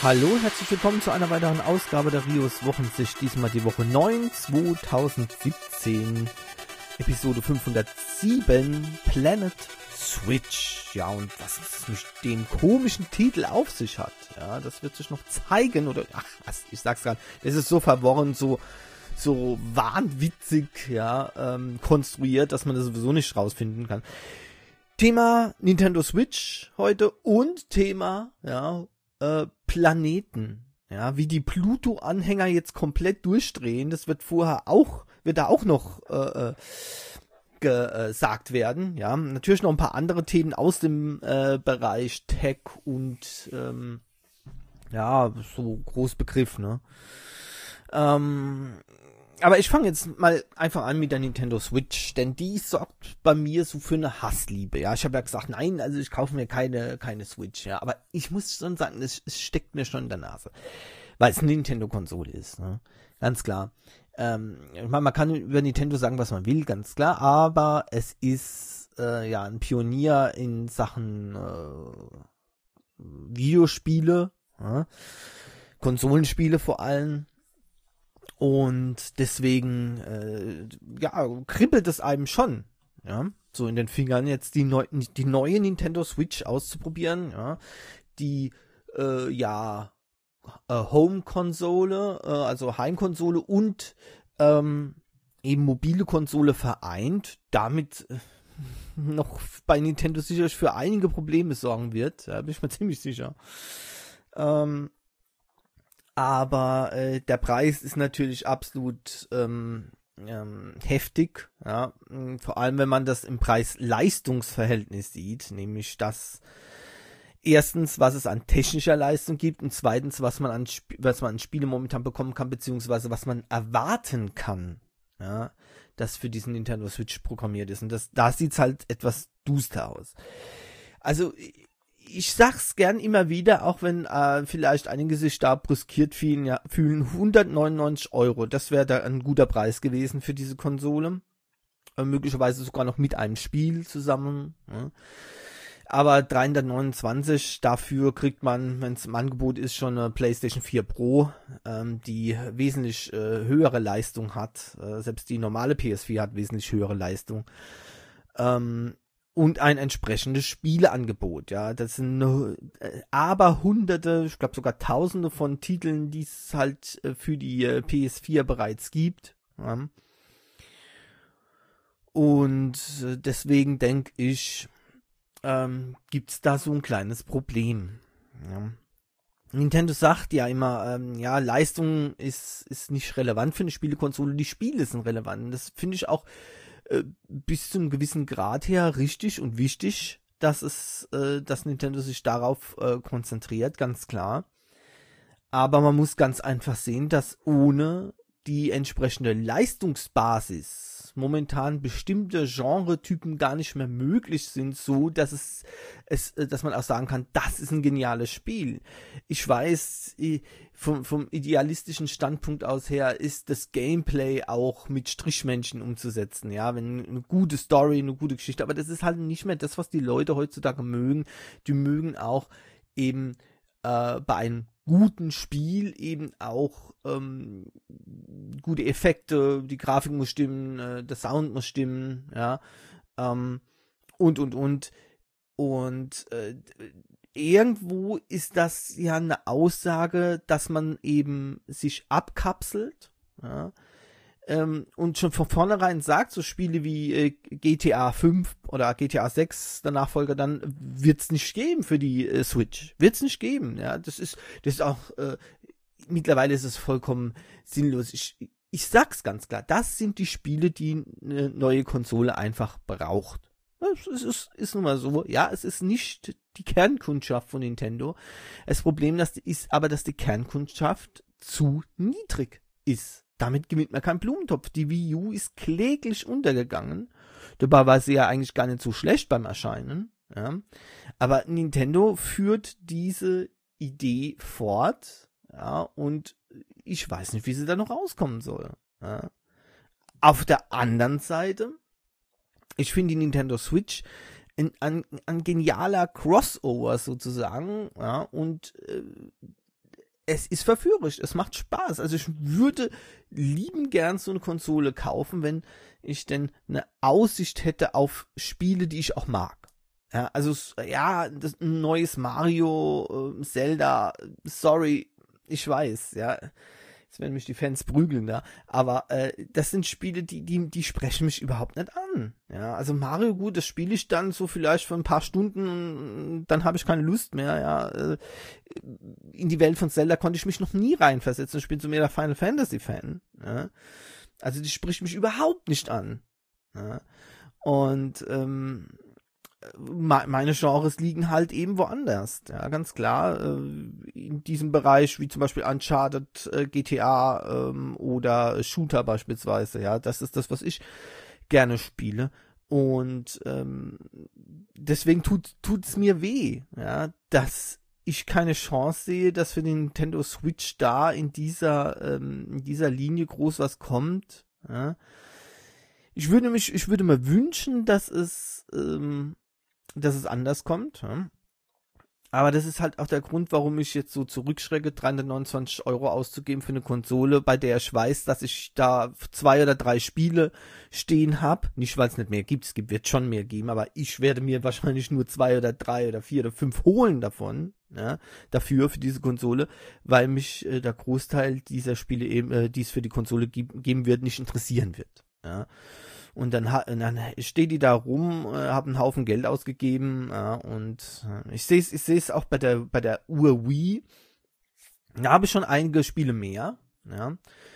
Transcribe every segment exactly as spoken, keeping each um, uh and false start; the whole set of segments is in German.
Hallo und herzlich willkommen zu einer weiteren Ausgabe der Rios Wochensicht. Diesmal die Woche neun zweitausendsiebzehn, Episode fünfhundertsieben, Planet Switch. Ja, und was es mit dem komischen Titel auf sich hat, ja, das wird sich noch zeigen. Oder, ach, was, ich sag's gerade, es ist so verworren, so so wahnwitzig, ja, ähm, konstruiert, dass man das sowieso nicht rausfinden kann. Thema Nintendo Switch heute und Thema, ja, äh, Planeten, ja, wie die Pluto-Anhänger jetzt komplett durchdrehen, das wird vorher auch, wird da auch noch äh, gesagt werden, ja, natürlich noch ein paar andere Themen aus dem äh, Bereich Tech und ähm, ja, so Großbegriff, ne, ähm, aber ich fange jetzt mal einfach an mit der Nintendo Switch, denn die sorgt bei mir so für eine Hassliebe, ja. Ich habe ja gesagt, nein, also ich kaufe mir keine keine Switch, ja. Aber ich muss schon sagen, es, es steckt mir schon in der Nase, weil es eine Nintendo-Konsole ist, ne. Ganz klar. Ähm, ich meine, man kann über Nintendo sagen, was man will, ganz klar, aber es ist äh, ja ein Pionier in Sachen äh, Videospiele, ja? Konsolenspiele vor allem. Und deswegen, äh, ja, kribbelt es einem schon, ja, so in den Fingern jetzt die, neu, die neue Nintendo Switch auszuprobieren, ja, die, äh, ja, äh, Home-Konsole, äh, also Heimkonsole und, ähm, eben mobile Konsole vereint, damit äh, noch bei Nintendo sicherlich für einige Probleme sorgen wird, da bin ich mir ziemlich sicher. Ähm, Aber äh, der Preis ist natürlich absolut ähm, ähm, heftig, ja, vor allem wenn man das im Preis-Leistungs-Verhältnis sieht, nämlich das erstens, was es an technischer Leistung gibt und zweitens, was man an Sp- was man an Spiele momentan bekommen kann, beziehungsweise was man erwarten kann, ja, das für diesen Nintendo Switch programmiert ist, und das da sieht's halt etwas duster aus. Also ich sag's gern immer wieder, auch wenn äh, vielleicht einige sich da brüskiert fühlen, ja, fühlen hundertneunundneunzig Euro, das wäre da ein guter Preis gewesen für diese Konsole, äh, möglicherweise sogar noch mit einem Spiel zusammen, ja. Aber dreihundertneunundzwanzig, dafür kriegt man, wenn es im Angebot ist, schon eine PlayStation vier Pro, ähm, die wesentlich äh, höhere Leistung hat, äh, selbst die normale P S vier hat wesentlich höhere Leistung, ähm, und ein entsprechendes Spieleangebot, ja, das sind äh, aber hunderte, ich glaube sogar tausende von Titeln, die es halt äh, für die äh, P S vier bereits gibt, ja. Und äh, deswegen denke ich, ähm, gibt's da so ein kleines Problem, ja. Nintendo sagt ja immer, ähm, ja, Leistung ist ist nicht relevant für eine Spielekonsole, die Spiele sind relevant, das finde ich auch bis zu einem gewissen Grad her richtig und wichtig, dass es, äh, dass Nintendo sich darauf äh, konzentriert, ganz klar. Aber man muss ganz einfach sehen, dass ohne die entsprechende Leistungsbasis momentan bestimmte Genretypen gar nicht mehr möglich sind, so dass es, es, dass man auch sagen kann, das ist ein geniales Spiel. Ich weiß, vom, vom idealistischen Standpunkt aus her ist das Gameplay auch mit Strichmännchen umzusetzen, ja, wenn eine gute Story, eine gute Geschichte, aber das ist halt nicht mehr das, was die Leute heutzutage mögen. Die mögen auch eben äh, bei einem guten Spiel eben auch ähm, gute Effekte, die Grafik muss stimmen, äh, der Sound muss stimmen, ja, ähm, und und und und äh, irgendwo ist das ja eine Aussage, dass man eben sich abkapselt, ja, ähm, und schon von vornherein sagt, so Spiele wie äh, G T A fünf oder G T A sechs, der Nachfolger, dann wird's nicht geben für die äh, Switch. Wird's nicht geben, ja. Das ist, das ist auch, äh, mittlerweile ist es vollkommen sinnlos. Ich, ich sag's ganz klar, das sind die Spiele, die eine neue Konsole einfach braucht. Es ist, ist nun mal so, ja, es ist nicht die Kernkundschaft von Nintendo. Das Problem das ist aber, dass die Kernkundschaft zu niedrig ist. Damit gewinnt man keinen Blumentopf. Die Wii U ist kläglich untergegangen. Dabei war sie ja eigentlich gar nicht so schlecht beim Erscheinen. Ja. Aber Nintendo führt diese Idee fort. Ja, und ich weiß nicht, wie sie da noch rauskommen soll. Ja. Auf der anderen Seite, ich finde die Nintendo Switch ein, ein, ein genialer Crossover sozusagen. Ja, und äh, es ist verführerisch, es macht Spaß. Also ich würde lieben gern so eine Konsole kaufen, wenn ich denn eine Aussicht hätte auf Spiele, die ich auch mag. Ja, also ja, das, ein neues Mario, äh, Zelda, sorry, ich weiß, ja. Jetzt werden mich die Fans prügeln da, aber äh, das sind Spiele, die, die, die sprechen mich überhaupt nicht an. Ja, also Mario, gut, das spiele ich dann so vielleicht für ein paar Stunden, dann habe ich keine Lust mehr. Ja, äh, in die Welt von Zelda konnte ich mich noch nie reinversetzen. Ich bin so mehr der Final Fantasy Fan. Ja? Also die spricht mich überhaupt nicht an. Ja? Und ähm, meine Genres liegen halt eben woanders, ja, ganz klar, äh, in diesem Bereich, wie zum Beispiel Uncharted, äh, G T A ähm, oder Shooter beispielsweise, ja, das ist das, was ich gerne spiele und ähm, deswegen tut tut's mir weh, ja, dass ich keine Chance sehe, dass für den Nintendo Switch da in dieser ähm, in dieser Linie groß was kommt, ja. Ich würde mich, ich würde mir wünschen, dass es ähm, dass es anders kommt. Ja. Aber das ist halt auch der Grund, warum ich jetzt so zurückschrecke, dreihundertneunundzwanzig Euro auszugeben für eine Konsole, bei der ich weiß, dass ich da zwei oder drei Spiele stehen habe. Nicht, weil es nicht mehr gibt, es gibt, wird schon mehr geben, aber ich werde mir wahrscheinlich nur zwei oder drei oder vier oder fünf holen davon, ja, dafür, für diese Konsole, weil mich äh, der Großteil dieser Spiele eben, äh, die es für die Konsole geb- geben wird, nicht interessieren wird. Ja. Und dann, und dann steht die da rum, äh, habe einen Haufen Geld ausgegeben, ja, und äh, ich sehe es ich sehe es auch bei der bei der Uhr Wii, da habe ich schon einige Spiele mehr, ja,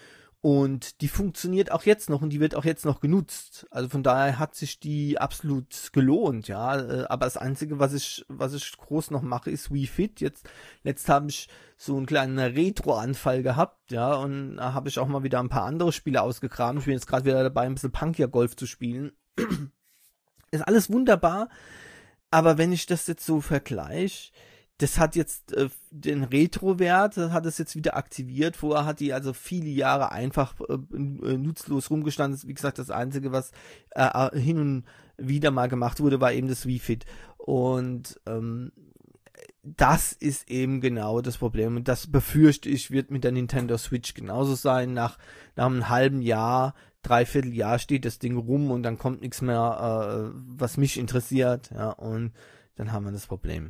und die funktioniert auch jetzt noch und die wird auch jetzt noch genutzt, also von daher hat sich die absolut gelohnt, ja, äh, aber das Einzige, was ich was ich groß noch mache, ist Wii Fit. Jetzt letzt habe ich so einen kleinen Retro-Anfall gehabt, ja, und da habe ich auch mal wieder ein paar andere Spiele ausgegraben. Ich bin jetzt gerade wieder dabei, ein bisschen Punkia-Golf zu spielen. Ist alles wunderbar, aber wenn ich das jetzt so vergleiche, das hat jetzt äh, den Retro-Wert, das hat es jetzt wieder aktiviert. Vorher hat die also viele Jahre einfach äh, nutzlos rumgestanden. Wie gesagt, das Einzige, was äh, hin und wieder mal gemacht wurde, war eben das Wii Fit. Und ähm, das ist eben genau das Problem. Und das befürchte ich, wird mit der Nintendo Switch genauso sein. Nach, nach einem halben Jahr, dreiviertel Jahr steht das Ding rum und dann kommt nichts mehr, äh, was mich interessiert. Ja, und dann haben wir das Problem.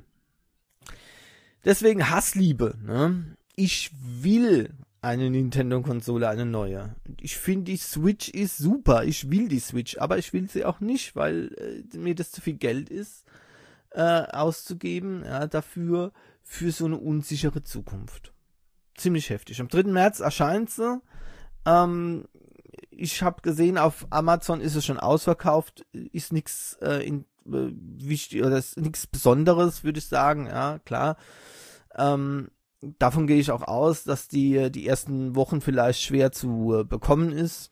Deswegen Hassliebe, ne? Ich will eine Nintendo-Konsole, eine neue. Ich finde, die Switch ist super. Ich will die Switch, aber ich will sie auch nicht, weil äh, mir das zu viel Geld ist, äh, auszugeben, ja, dafür, für so eine unsichere Zukunft. Ziemlich heftig. Am dritten März erscheint sie. Ähm, ich habe gesehen, auf Amazon ist es schon ausverkauft. Ist nichts äh, in äh, wichtig oder ist nichts Besonderes, würde ich sagen. Ja, klar. Ähm, davon gehe ich auch aus, dass die die ersten Wochen vielleicht schwer zu äh, bekommen ist.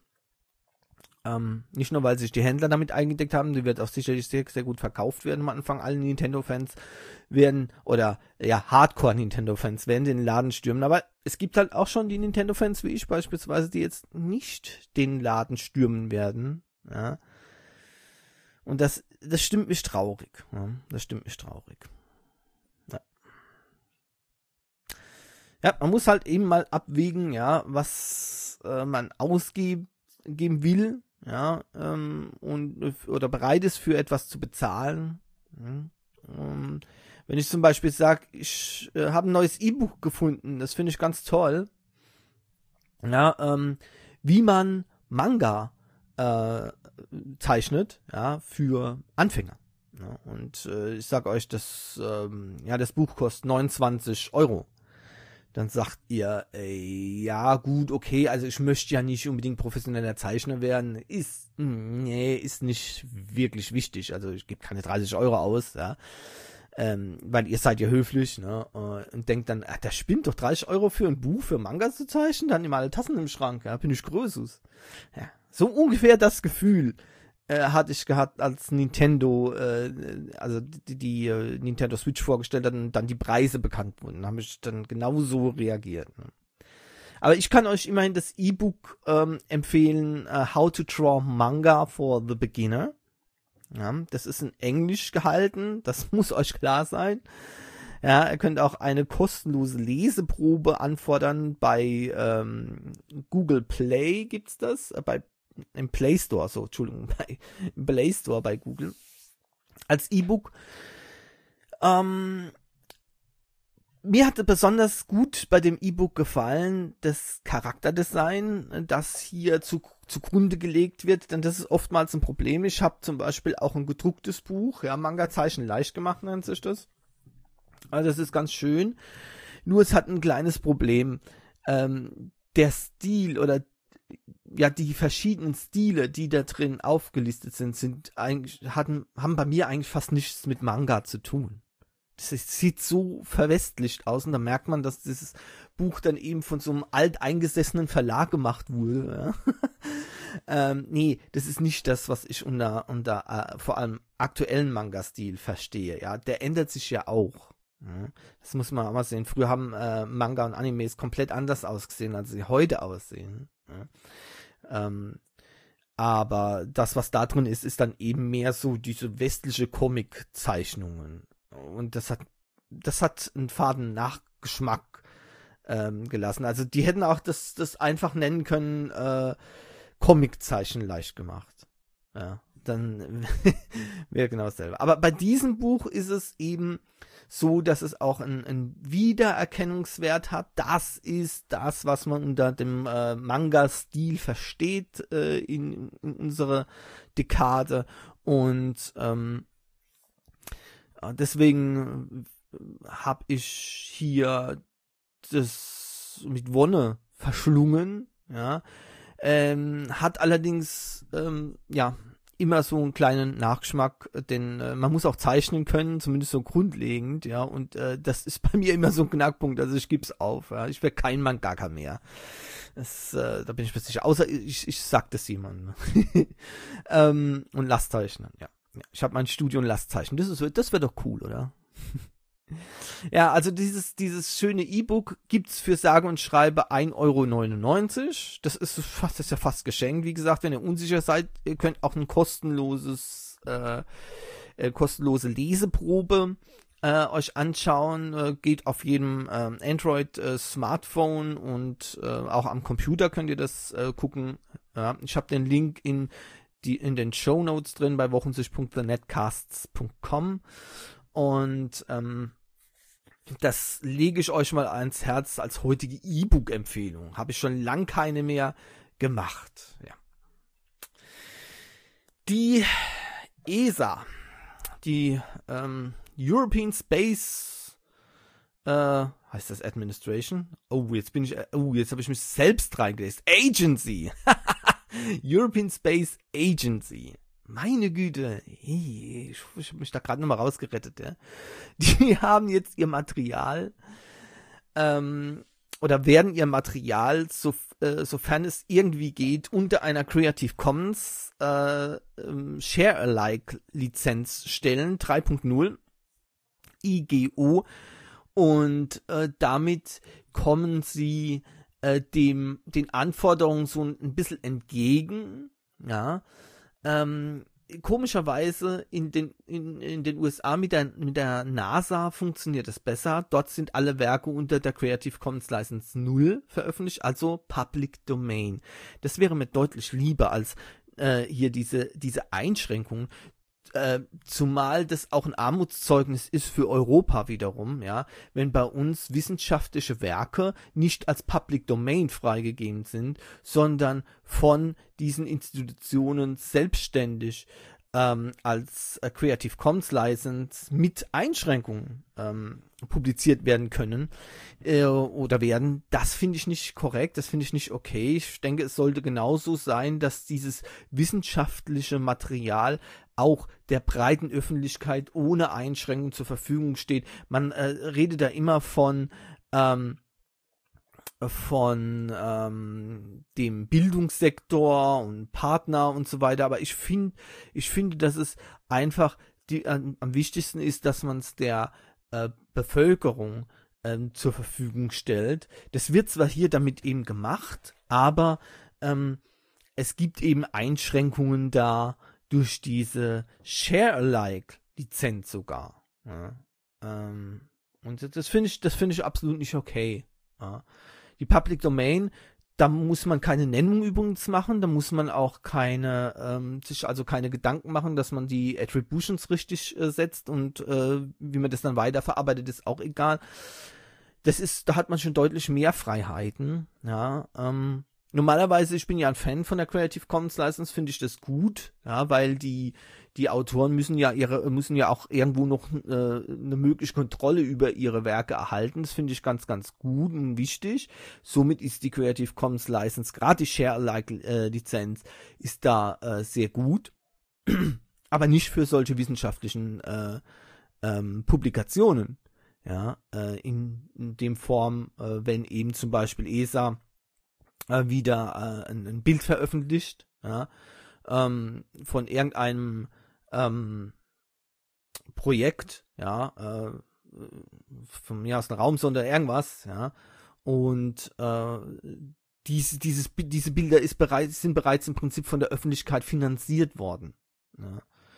Ähm, nicht nur, weil sich die Händler damit eingedeckt haben, die wird auch sicherlich sehr, sehr gut verkauft werden am Anfang. Alle Nintendo-Fans werden, oder ja, Hardcore-Nintendo-Fans werden den Laden stürmen. Aber es gibt halt auch schon die Nintendo-Fans wie ich beispielsweise, die jetzt nicht den Laden stürmen werden. Ja. Und das, das stimmt mich traurig. Ja. Das stimmt mich traurig. Ja. Ja, man muss halt eben mal abwägen, ja, was äh, man ausgeben will, ja, ähm, und oder bereit ist für etwas zu bezahlen. Ja. Um, wenn ich zum Beispiel sage, ich äh, habe ein neues E-Book gefunden, das finde ich ganz toll, ja, ähm, wie man Manga äh, zeichnet, ja, für Anfänger. Ja, und äh, ich sage euch, das, ähm, ja, das Buch kostet neunundzwanzig Euro. Dann sagt ihr, ey, ja gut, okay, also ich möchte ja nicht unbedingt professioneller Zeichner werden, ist, nee, ist nicht wirklich wichtig, also ich gebe keine dreißig Euro aus, ja, ähm, weil ihr seid ja höflich, ne, und denkt dann, ach, der spinnt doch dreißig Euro für ein Buch, für Manga zu zeichnen, dann immer alle Tassen im Schrank, ja, bin ich Größus. Ja, so ungefähr das Gefühl äh, hatte ich gehabt, als Nintendo, äh, also die, die äh, Nintendo Switch vorgestellt hat und dann die Preise bekannt wurden. Da habe ich dann genauso reagiert. Ne? Aber ich kann euch immerhin das E-Book ähm, empfehlen, uh, How to Draw Manga for the Beginner. Ja, das ist in Englisch gehalten, das muss euch klar sein. Ja, ihr könnt auch eine kostenlose Leseprobe anfordern bei ähm, Google Play gibt's das, äh, bei im Play Store, so, Entschuldigung, bei, im Play Store bei Google als E-Book. Ähm, mir hatte besonders gut bei dem E-Book gefallen das Charakterdesign, das hier zu, zugrunde gelegt wird, denn das ist oftmals ein Problem. Ich habe zum Beispiel auch ein gedrucktes Buch, ja, Manga-Zeichen leicht gemacht nennt sich das. Also das ist ganz schön, nur es hat ein kleines Problem. Ähm, der Stil oder ja, die verschiedenen Stile, die da drin aufgelistet sind, sind eigentlich, hatten, haben bei mir eigentlich fast nichts mit Manga zu tun. Das ist, sieht so verwestlicht aus und da merkt man, dass dieses Buch dann eben von so einem alteingesessenen Verlag gemacht wurde. Ja. ähm, nee, das ist nicht das, was ich unter, unter äh, vor allem aktuellen Manga-Stil verstehe. Ja, der ändert sich ja auch. Ja. Das muss man auch mal sehen. Früher haben äh, Manga und Animes komplett anders ausgesehen, als sie heute aussehen. Ja. Ähm, aber das, was da drin ist, ist dann eben mehr so diese westliche Comic-Zeichnungen. Und das hat, das hat einen faden Nachgeschmack ähm, gelassen. Also die hätten auch das, das einfach nennen können, äh, Comiczeichen leicht gemacht. Ja, dann wäre genau dasselbe. Aber bei diesem Buch ist es eben so, dass es auch einen, einen Wiedererkennungswert hat. Das ist das, was man unter dem äh, Manga-Stil versteht äh, in, in unserer Dekade. Und ähm, deswegen habe ich hier das mit Wonne verschlungen, ja, ähm, hat allerdings, ähm, ja, immer so einen kleinen Nachgeschmack, denn äh, man muss auch zeichnen können, zumindest so grundlegend, ja, und äh, das ist bei mir immer so ein Knackpunkt, also ich gebe es auf, ja, ich werde kein Mangaka mehr. Das, äh, da bin ich mir sicher, außer ich, ich sag das jemandem. ähm, und lass zeichnen, ja. Ja, ich habe mein Studio und Lastzeichen. Das ist, das wäre doch cool, oder? Ja, also dieses, dieses schöne E-Book gibt's für sage und schreibe ein Euro neunundneunzig. Das ist fast, das ist ja fast geschenkt. Wie gesagt, wenn ihr unsicher seid, ihr könnt auch ein kostenloses, äh, äh kostenlose Leseprobe äh, euch anschauen. Äh, geht auf jedem äh, Android äh, Smartphone und äh, auch am Computer könnt ihr das äh, gucken. Ja, ich habe den Link in die in den Shownotes drin bei wochensicht punkt the netcasts punkt com und ähm, das lege ich euch mal ans Herz als heutige E-Book-Empfehlung. Habe ich schon lang keine mehr gemacht. Ja. Die E S A, die ähm, European Space äh, heißt das Administration? Oh, jetzt bin ich, oh, jetzt habe ich mich selbst reingelesen. Agency. European Space Agency. Meine Güte. Hey, ich, ich habe mich da gerade nochmal rausgerettet. Ja. Die haben jetzt ihr Material ähm, oder werden ihr Material, so, äh, sofern es irgendwie geht, unter einer Creative Commons äh, ähm, Share-alike Lizenz stellen. drei Punkt null I G O. Und äh, damit kommen sie dem den Anforderungen so ein bisschen entgegen, ja, ähm, komischerweise in den in, in den U S A mit der mit der NASA funktioniert es besser. Dort sind alle Werke unter der Creative Commons License null veröffentlicht, also Public Domain. Das wäre mir deutlich lieber als äh, hier diese diese Einschränkungen. Äh, zumal das auch ein Armutszeugnis ist für Europa wiederum, ja, wenn bei uns wissenschaftliche Werke nicht als Public Domain freigegeben sind, sondern von diesen Institutionen selbstständig ähm, als äh, Creative Commons License mit Einschränkungen ähm, publiziert werden können äh, oder werden. Das finde ich nicht korrekt, das finde ich nicht okay. Ich denke, es sollte genauso sein, dass dieses wissenschaftliche Material auch der breiten Öffentlichkeit ohne Einschränkung zur Verfügung steht. Man äh, redet da immer von ähm, von ähm, dem Bildungssektor und Partner und so weiter, aber ich finde, ich finde, dass es einfach die, äh, am wichtigsten ist, dass man es der äh, Bevölkerung äh, zur Verfügung stellt. Das wird zwar hier damit eben gemacht, aber ähm, es gibt eben Einschränkungen da durch diese Share-alike Lizenz sogar. Ja, ähm, Und das finde ich, das finde ich absolut nicht okay. Ja. Die Public Domain, da muss man keine Nennung übrigens machen, da muss man auch keine, ähm, sich also keine Gedanken machen, dass man die Attributions richtig äh, setzt und äh, wie man das dann weiterverarbeitet, ist auch egal. Das ist, da hat man schon deutlich mehr Freiheiten, ja, ähm, normalerweise, ich bin ja ein Fan von der Creative Commons License, finde ich das gut, ja, weil die die Autoren müssen ja ihre müssen ja auch irgendwo noch äh, eine mögliche Kontrolle über ihre Werke erhalten. Das finde ich ganz ganz gut und wichtig. Somit ist die Creative Commons License, gerade die Share-alike äh, Lizenz, ist da äh, sehr gut, aber nicht für solche wissenschaftlichen äh, ähm, Publikationen, ja, äh, in, in dem Form, äh, wenn eben zum Beispiel E S A äh, wieder äh, ein, ein Bild veröffentlicht, ja, ähm, von irgendeinem ähm, Projekt, ja, äh, von mir aus einer Raumsonde oder irgendwas, ja, und äh, diese, dieses, diese Bilder ist bereits, sind bereits im Prinzip von der Öffentlichkeit finanziert worden, ja.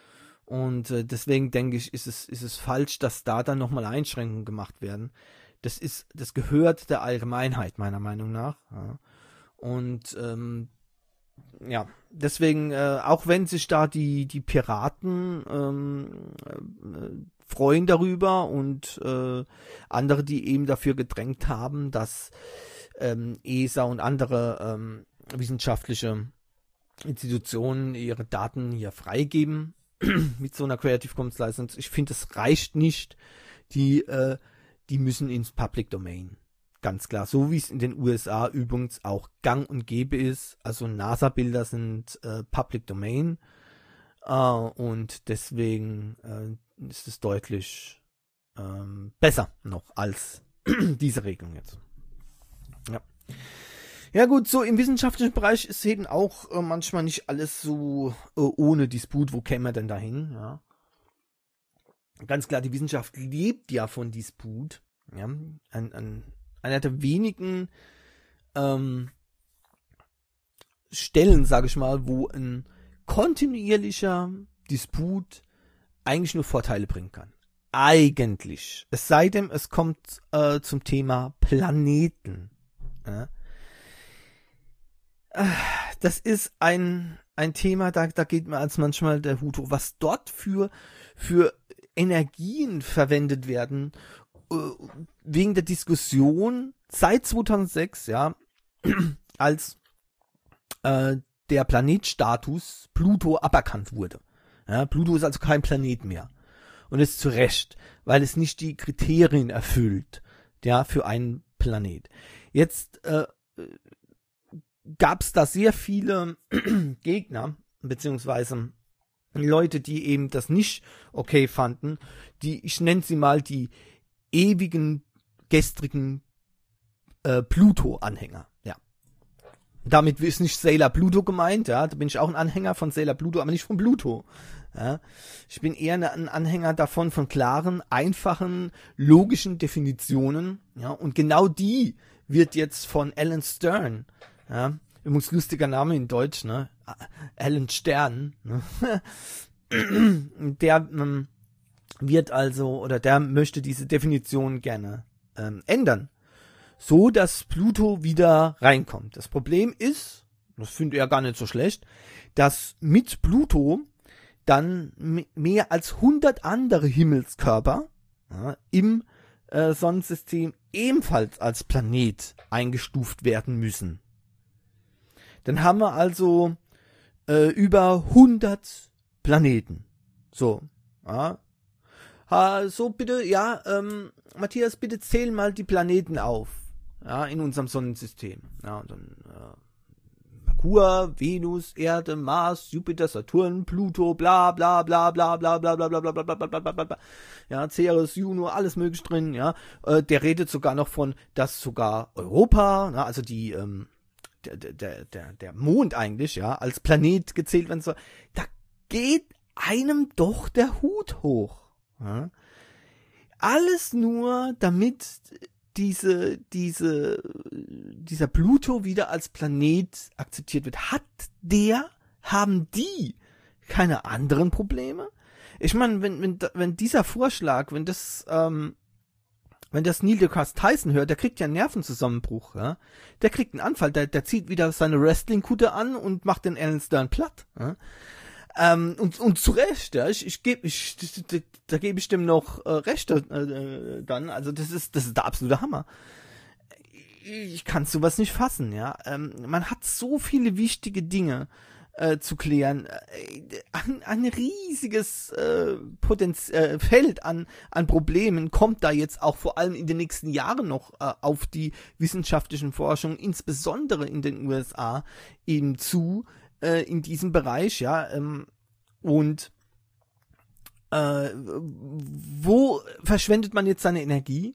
Und äh, deswegen denke ich, ist es, ist es falsch, dass da dann nochmal Einschränkungen gemacht werden. Das ist, das gehört der Allgemeinheit, meiner Meinung nach, ja. Und ähm, ja, deswegen, äh, auch wenn sich da die, die Piraten ähm, äh, freuen darüber und äh, andere, die eben dafür gedrängt haben, dass ähm, E S A und andere ähm, wissenschaftliche Institutionen ihre Daten hier freigeben mit so einer Creative Commons License. Ich finde, es reicht nicht. Die, äh, die müssen ins Public Domain. Ganz klar, so wie es in den U S A übrigens auch gang und gäbe ist. Also NASA-Bilder sind äh, Public Domain äh, und deswegen äh, ist es deutlich ähm, besser noch als diese Regelung jetzt. Ja. Ja gut, so im wissenschaftlichen Bereich ist eben auch äh, manchmal nicht alles so äh, ohne Disput. Wo käme man denn dahin? Ja. Ganz klar, die Wissenschaft lebt ja von Disput. Ja. Ein, ein Einer der wenigen ähm, Stellen, sage ich mal, wo ein kontinuierlicher Disput eigentlich nur Vorteile bringen kann. Eigentlich. Es sei denn, es kommt äh, zum Thema Planeten. Ja. Das ist ein, ein Thema, da, da geht mir als manchmal der Hut hoch, was dort für, für Energien verwendet werden, wegen der Diskussion seit zweitausendsechs, ja, als äh, der Planetstatus Pluto aberkannt wurde. Ja, Pluto ist also kein Planet mehr. Und das ist zu Recht, weil es nicht die Kriterien erfüllt, ja, für einen Planet. Jetzt äh, gab es da sehr viele Gegner, beziehungsweise Leute, die eben das nicht okay fanden, die, ich nenne sie mal die ewigen, gestrigen äh, Pluto-Anhänger, ja. Damit ist nicht Sailor Pluto gemeint, ja, da bin ich auch ein Anhänger von Sailor Pluto, aber nicht von Pluto, ja. Ich bin eher ein Anhänger davon, von klaren, einfachen, logischen Definitionen, ja, und genau die wird jetzt von Alan Stern, ja, übrigens lustiger Name in Deutsch, ne, Alan Stern, ne, der, ähm, wird also, oder der möchte diese Definition gerne ähm, ändern, so dass Pluto wieder reinkommt. Das Problem ist, das finde ich ja gar nicht so schlecht, dass mit Pluto dann m- mehr als hundert andere Himmelskörper ja, im äh, Sonnensystem ebenfalls als Planet eingestuft werden müssen. Dann haben wir also äh, über hundert Planeten. So, ja. Ha, so bitte, ja, ähm, Matthias, bitte zähl mal die Planeten auf, ja, in unserem Sonnensystem. Ja, und dann äh, Merkur, Venus, Erde, Mars, Jupiter, Saturn, Pluto, bla bla bla bla bla bla bla bla bla bla bla bla bla bla bla, ja, Ceres, Juno, alles möglich drin, ja. Äh, der redet sogar noch von, dass sogar Europa, na, also die, ähm, der, der, der, der Mond eigentlich, ja, als Planet gezählt werden soll. Da geht einem doch der Hut hoch. Ja. Alles nur, damit diese, diese, dieser Pluto wieder als Planet akzeptiert wird. Hat der, haben die keine anderen Probleme? Ich meine, wenn, wenn, wenn dieser Vorschlag, wenn das ähm, Wenn das Neil deGrasse Tyson hört, der kriegt ja einen Nervenzusammenbruch, ja. Der kriegt einen Anfall, der, der zieht wieder seine Wrestling-Kutte an und macht den Alan Stern platt, ja. Ähm, und, und zu Recht, ja. Ich, ich gebe, ich, da, da gebe ich dem noch äh, Recht äh, dann. Also das ist, das ist der absolute Hammer. Ich kann sowas nicht fassen, ja. Ähm, man hat so viele wichtige Dinge Äh, zu klären, äh, ein, ein riesiges äh, Potenz äh, Feld an an Problemen kommt da jetzt auch vor allem in den nächsten Jahren noch äh, auf die wissenschaftlichen Forschungen, insbesondere in den U S A, eben zu äh, in diesem Bereich, ja, ähm, und äh, wo verschwendet man jetzt seine Energie?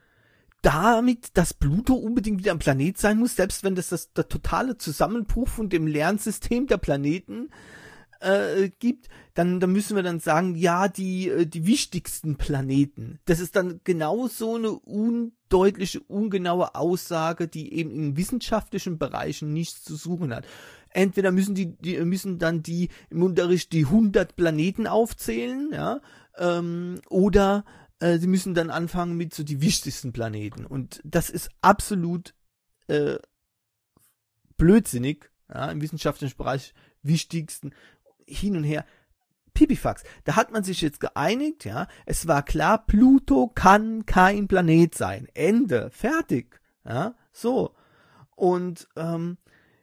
Damit, dass Pluto unbedingt wieder ein Planet sein muss, selbst wenn das, das der totale Zusammenbruch von dem Lernsystem der Planeten äh, gibt, dann, dann müssen wir dann sagen, ja, die, die wichtigsten Planeten. Das ist dann genau so eine undeutliche, ungenaue Aussage, die eben in wissenschaftlichen Bereichen nichts zu suchen hat. Entweder müssen die, die müssen dann die im Unterricht die hundert Planeten aufzählen, ja, ähm, oder sie müssen dann anfangen mit so die wichtigsten Planeten. Und das ist absolut äh, blödsinnig, ja, im wissenschaftlichen Bereich wichtigsten hin und her. Pipifax. Da hat man sich jetzt geeinigt, ja. Es war klar, Pluto kann kein Planet sein. Ende. Fertig. Ja, so. Und ähm,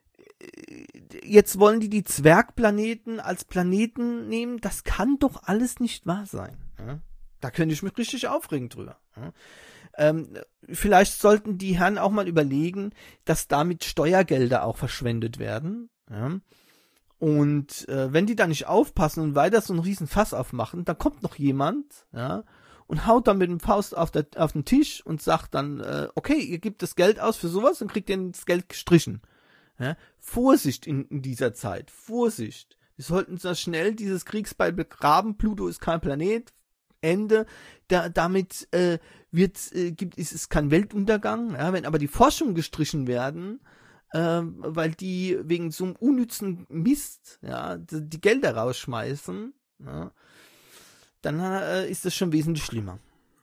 jetzt wollen die die Zwergplaneten als Planeten nehmen. Das kann doch alles nicht wahr sein. Ja? Da könnte ich mich richtig aufregen drüber. Ja. Ähm, vielleicht sollten die Herren auch mal überlegen, dass damit Steuergelder auch verschwendet werden. Ja. Und äh, wenn die da nicht aufpassen und weiter so einen riesen Fass aufmachen, dann kommt noch jemand, ja, und haut dann mit dem Faust auf, der, auf den Tisch und sagt dann, äh, okay, ihr gebt das Geld aus für sowas und kriegt ihr das Geld gestrichen. Ja. Vorsicht in, in dieser Zeit, Vorsicht. Wir sollten da schnell dieses Kriegsbeil begraben. Pluto ist kein Planet. Ende. Da, damit äh, wird, äh, gibt, ist es kein Weltuntergang. Ja, wenn aber die Forschung gestrichen werden, äh, weil die wegen so einem unnützen Mist, ja, die, die Gelder rausschmeißen, ja, dann äh, ist das schon wesentlich schlimmer.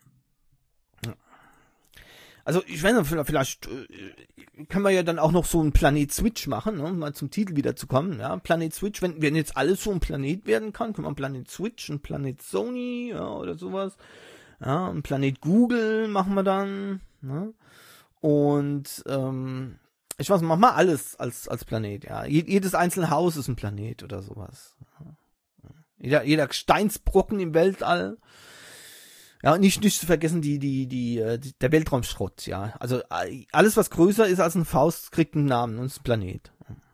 Ja. Also ich weiß nicht, vielleicht äh, können wir ja dann auch noch so einen Planet-Switch machen, ne, um mal zum Titel wieder zu kommen. Ja, Planet-Switch, wenn, wenn jetzt alles so ein Planet werden kann, können wir einen Planet-Switch, einen Planet Sony, ja, oder sowas. Ja, ein Planet Google machen wir dann. Ne? Und ähm, ich weiß, machen wir alles als als Planet. Ja, jedes einzelne Haus ist ein Planet oder sowas. Ja. Jeder jeder Gesteinsbrocken im Weltall. Ja, und nicht, nicht zu vergessen, die, die, die, die, der Weltraumschrott, ja. Also, alles, was größer ist als eine Faust, kriegt einen Namen und ist ein Planet.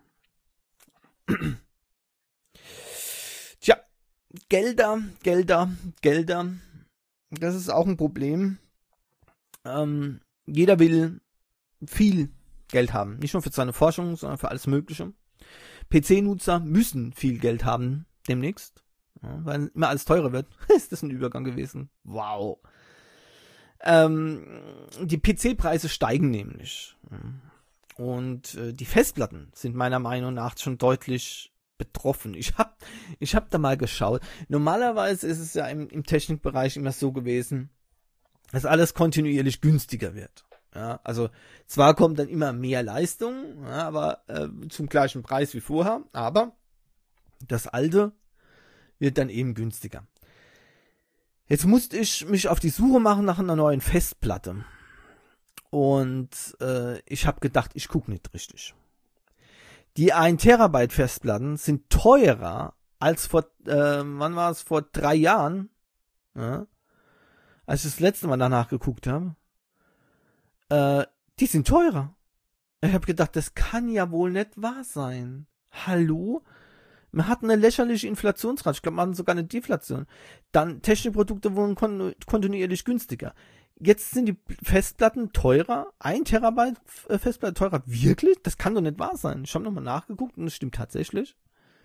Tja, Gelder, Gelder, Gelder. Das ist auch ein Problem. Ähm, jeder will viel Geld haben. Nicht nur für seine Forschung, sondern für alles Mögliche. P C-Nutzer müssen viel Geld haben, demnächst. Ja, weil immer alles teurer wird. Ist das ein Übergang gewesen? Wow. Ähm, die P C-Preise steigen nämlich. Und äh, die Festplatten sind meiner Meinung nach schon deutlich betroffen. Ich hab, ich hab da mal geschaut. Normalerweise ist es ja im, im Technikbereich immer so gewesen, dass alles kontinuierlich günstiger wird. Ja, also zwar kommt dann immer mehr Leistung, ja, aber äh, zum gleichen Preis wie vorher, aber das alte wird dann eben günstiger. Jetzt musste ich mich auf die Suche machen nach einer neuen Festplatte. Und äh, ich habe gedacht, ich gucke nicht richtig. Die ein Terabyte Festplatten sind teurer als vor, äh, wann war es, vor drei Jahren, ja, als ich das letzte Mal danach geguckt habe. Äh, die sind teurer. Ich habe gedacht, das kann ja wohl nicht wahr sein. Hallo? Wir hatten eine lächerliche Inflationsrate. Ich glaube, wir hatten sogar eine Deflation. Dann Technikprodukte wurden kon- kontinuierlich günstiger. Jetzt sind die Festplatten teurer. Ein Terabyte Festplatte teurer. Wirklich? Das kann doch nicht wahr sein. Ich habe nochmal nachgeguckt und es stimmt tatsächlich.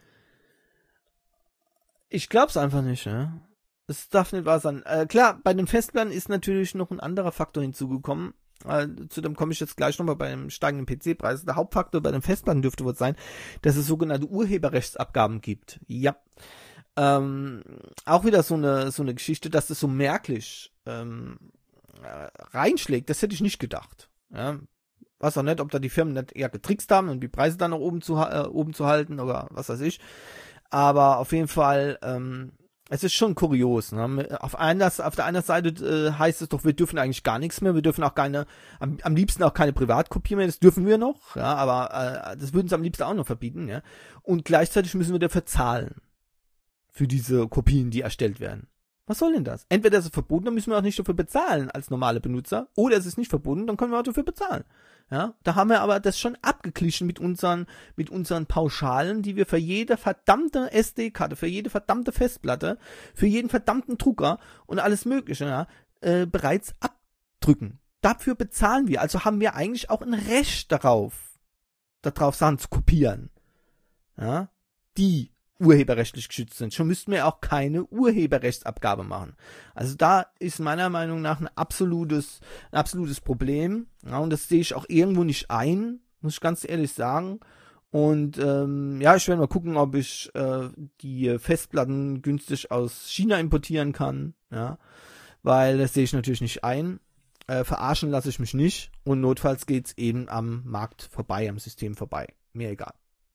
Ich glaube es einfach nicht. Ja? Das darf nicht wahr sein. Äh, klar, bei den Festplatten ist natürlich noch ein anderer Faktor hinzugekommen. Äh, zu dem komme ich jetzt gleich nochmal beim steigenden P C-Preis. Der Hauptfaktor bei den Festplatten dürfte wohl sein, dass es sogenannte Urheberrechtsabgaben gibt. Ja. Ähm, auch wieder so eine so eine Geschichte, dass das so merklich ähm, äh, reinschlägt, das hätte ich nicht gedacht. Ja. Weiß auch nicht, ob da die Firmen nicht eher getrickst haben, um die Preise dann noch oben zu, äh, oben zu halten oder was weiß ich. Aber auf jeden Fall, ähm, es ist schon kurios. Ne? Auf, einer, auf der einen Seite äh, heißt es doch, wir dürfen eigentlich gar nichts mehr, wir dürfen auch keine, am, am liebsten auch keine Privatkopie mehr, das dürfen wir noch, ja, aber äh, das würden sie am liebsten auch noch verbieten, ja. Und gleichzeitig müssen wir dafür zahlen. Für diese Kopien, die erstellt werden. Was soll denn das? Entweder ist es verboten, dann müssen wir auch nicht dafür bezahlen als normale Benutzer, oder es ist nicht verboten, dann können wir auch dafür bezahlen. Ja, da haben wir aber das schon abgeglichen mit unseren, mit unseren Pauschalen, die wir für jede verdammte S D-Karte, für jede verdammte Festplatte, für jeden verdammten Drucker und alles Mögliche, ja, äh, bereits abdrücken. Dafür bezahlen wir, also haben wir eigentlich auch ein Recht darauf, darauf Sachen zu kopieren. Ja, die urheberrechtlich geschützt sind. Schon müssten wir auch keine Urheberrechtsabgabe machen. Also da ist meiner Meinung nach ein absolutes, ein absolutes Problem. Ja, und das sehe ich auch irgendwo nicht ein, muss ich ganz ehrlich sagen. Und ähm, ja, ich werde mal gucken, ob ich äh, die Festplatten günstig aus China importieren kann. Ja, weil das sehe ich natürlich nicht ein. Äh, verarschen lasse ich mich nicht. Und notfalls geht's eben am Markt vorbei, am System vorbei. Mir egal.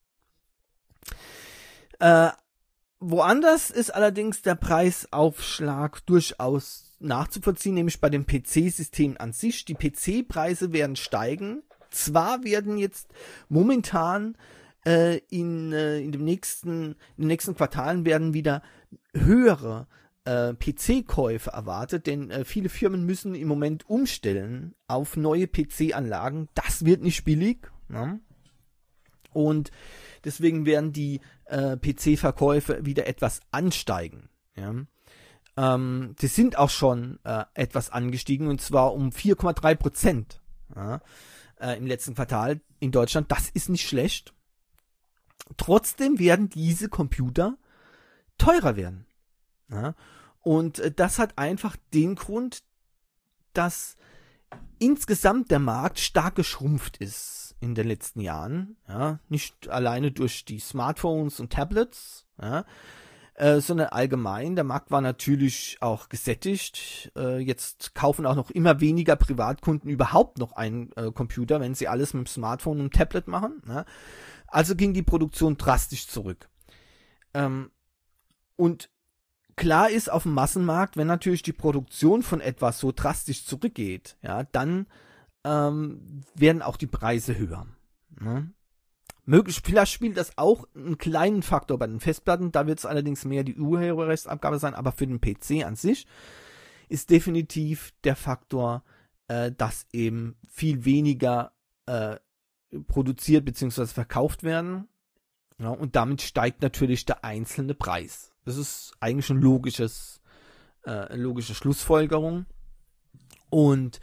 Äh, woanders ist allerdings der Preisaufschlag durchaus nachzuvollziehen, nämlich bei den P C-Systemen an sich. Die P C-Preise werden steigen. Zwar werden jetzt momentan äh, in, äh, in, dem nächsten, in den nächsten Quartalen werden wieder höhere äh, P C-Käufe erwartet, denn äh, viele Firmen müssen im Moment umstellen auf neue P C-Anlagen. Das wird nicht billig, ne? Und deswegen werden die äh, P C-Verkäufe wieder etwas ansteigen. Ja. Ähm, die sind auch schon äh, etwas angestiegen, und zwar um vier Komma drei Prozent ja, äh, im letzten Quartal in Deutschland. Das ist nicht schlecht. Trotzdem werden diese Computer teurer werden. Ja. Und äh, das hat einfach den Grund, dass insgesamt der Markt stark geschrumpft ist in den letzten Jahren, ja, nicht alleine durch die Smartphones und Tablets, ja, äh, sondern allgemein. Der Markt war natürlich auch gesättigt. Äh, jetzt kaufen auch noch immer weniger Privatkunden überhaupt noch einen äh, Computer, wenn sie alles mit dem Smartphone und Tablet machen. Ja. Also ging die Produktion drastisch zurück. Ähm, und klar ist auf dem Massenmarkt, wenn natürlich die Produktion von etwas so drastisch zurückgeht, ja, dann ähm, werden auch die Preise höher. Ne? Möglich, vielleicht spielt das auch einen kleinen Faktor bei den Festplatten, da wird es allerdings mehr die Urheberrechtsabgabe sein, aber für den P C an sich ist definitiv der Faktor, äh, dass eben viel weniger äh, produziert bzw. verkauft werden. Ja, und damit steigt natürlich der einzelne Preis. Das ist eigentlich ein logisches, äh, eine logische Schlussfolgerung. Und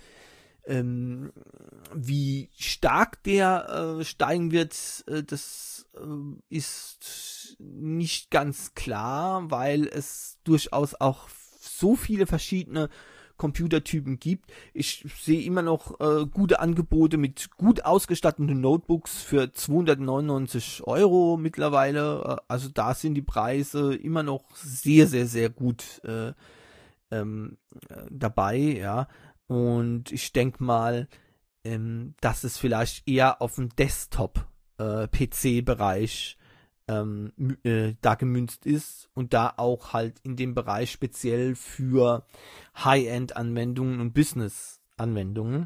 ähm, wie stark der äh, steigen wird, äh, das äh, ist nicht ganz klar, weil es durchaus auch so viele verschiedene Computertypen gibt. Ich sehe immer noch äh, gute Angebote mit gut ausgestatteten Notebooks für zweihundertneunundneunzig Euro mittlerweile. Also da sind die Preise immer noch sehr, sehr, sehr gut äh, ähm, dabei, ja. Und ich denke mal, ähm, dass es vielleicht eher auf dem Desktop-P C-Bereich ähm, äh, da gemünzt ist und da auch halt in dem Bereich speziell für High-End-Anwendungen und Business-Anwendungen.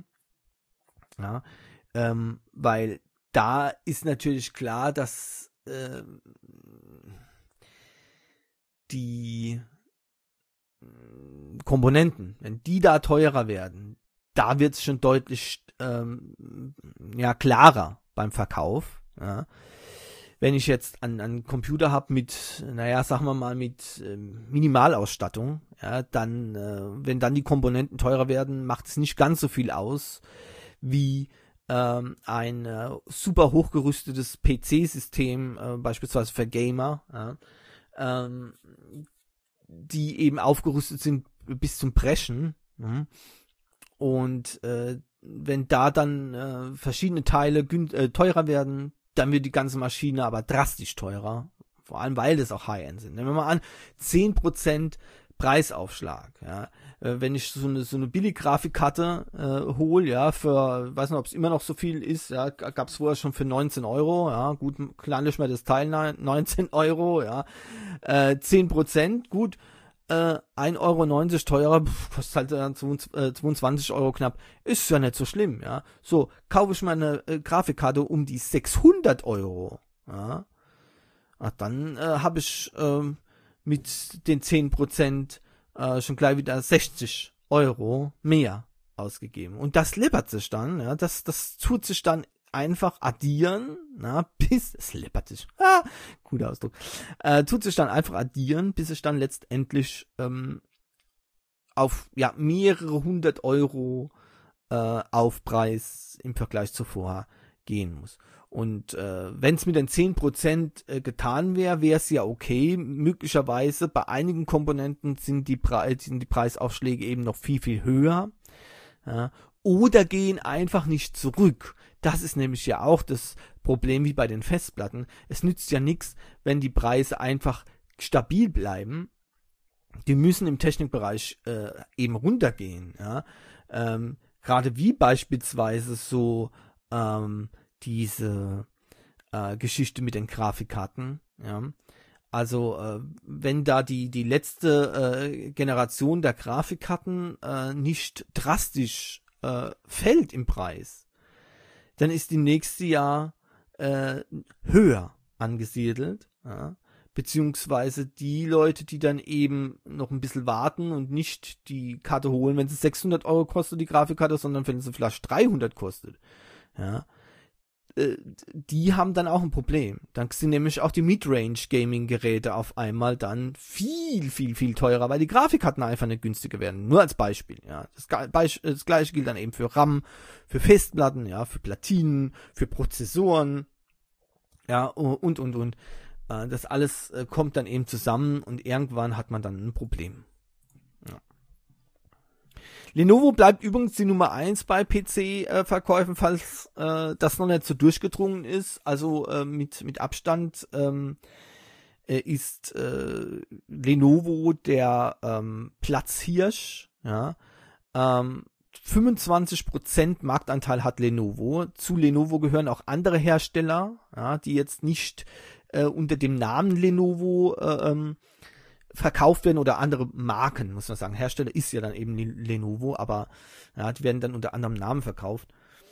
Ja, ähm, weil da ist natürlich klar, dass äh, die Komponenten, wenn die da teurer werden, da wird es schon deutlich ähm, ja, klarer beim Verkauf. Ja. Wenn ich jetzt einen, einen Computer habe mit, naja, sagen wir mal, mit ähm, Minimalausstattung, ja, dann, äh, wenn dann die Komponenten teurer werden, macht es nicht ganz so viel aus, wie ähm, ein äh, super hochgerüstetes P C-System, äh, beispielsweise für Gamer, ja, ähm, die eben aufgerüstet sind bis zum Brechen. Mh. Und äh, wenn da dann äh, verschiedene Teile gün- äh, teurer werden, dann wird die ganze Maschine aber drastisch teurer. Vor allem, weil das auch High-End sind. Nehmen wir mal an, zehn Prozent Preisaufschlag, ja. Äh, wenn ich so eine, so eine Billig-Grafikkarte äh, hole, ja, für, weiß nicht, ob es immer noch so viel ist, ja, gab es vorher schon für neunzehn Euro, ja, gut, klein ist mir das Teil neunzehn Euro, ja, äh, zehn Prozent, gut, äh, ein Euro neunzig teurer, pf, kostet halt dann zweiundzwanzig Euro knapp, ist ja nicht so schlimm, ja. So, kaufe ich meine äh, Grafikkarte um die sechshundert Euro, ja, ach, dann äh, habe ich ähm, mit den zehn Prozent äh, schon gleich wieder sechzig Euro mehr ausgegeben. Und das läppert sich dann, ja, das, das tut sich dann einfach addieren, na, bis, es läppert sich, ah, guter Ausdruck, äh, tut sich dann einfach addieren, bis ich dann letztendlich ähm, auf, ja, mehrere hundert Euro äh, Aufpreis im Vergleich zuvor gehen muss. Und äh, wenn es mit den zehn Prozent äh, getan wäre, wäre es ja okay. Möglicherweise bei einigen Komponenten sind die, Pre sind die Preisaufschläge eben noch viel, viel höher. Ja, oder gehen einfach nicht zurück. Das ist nämlich ja auch das Problem wie bei den Festplatten. Es nützt ja nichts, wenn die Preise einfach stabil bleiben. Die müssen im Technikbereich äh, eben runtergehen. Ja? Ähm, gerade wie beispielsweise so ähm, diese äh, Geschichte mit den Grafikkarten. Ja? Also äh, wenn da die die letzte äh, Generation der Grafikkarten äh, nicht drastisch äh, fällt im Preis, dann ist die nächste Jahr äh, höher angesiedelt. Ja? Beziehungsweise die Leute, die dann eben noch ein bisschen warten und nicht die Karte holen, wenn sie sechshundert Euro kostet, die Grafikkarte, sondern wenn sie vielleicht dreihundert kostet, ja, äh, die haben dann auch ein Problem. Dann sind nämlich auch die Midrange-Gaming-Geräte auf einmal dann viel, viel, viel teurer, weil die Grafikkarten einfach nicht günstiger werden. Nur als Beispiel, ja. Das, das gleiche gilt dann eben für RAM, für Festplatten, ja, für Platinen, für Prozessoren, ja, und, und, und. Das alles äh, kommt dann eben zusammen und irgendwann hat man dann ein Problem. Ja. Lenovo bleibt übrigens die Nummer eins bei P C-Verkäufen, falls äh, das noch nicht so durchgedrungen ist. Also äh, mit, mit Abstand ähm, äh, ist äh, Lenovo der ähm, Platzhirsch. Ja. Ähm, fünfundzwanzig Prozent Marktanteil hat Lenovo. Zu Lenovo gehören auch andere Hersteller, ja, die jetzt nicht äh, unter dem Namen Lenovo äh, ähm, verkauft werden oder andere Marken, muss man sagen. Hersteller ist ja dann eben Lenovo, aber ja, die werden dann unter anderem Namen verkauft.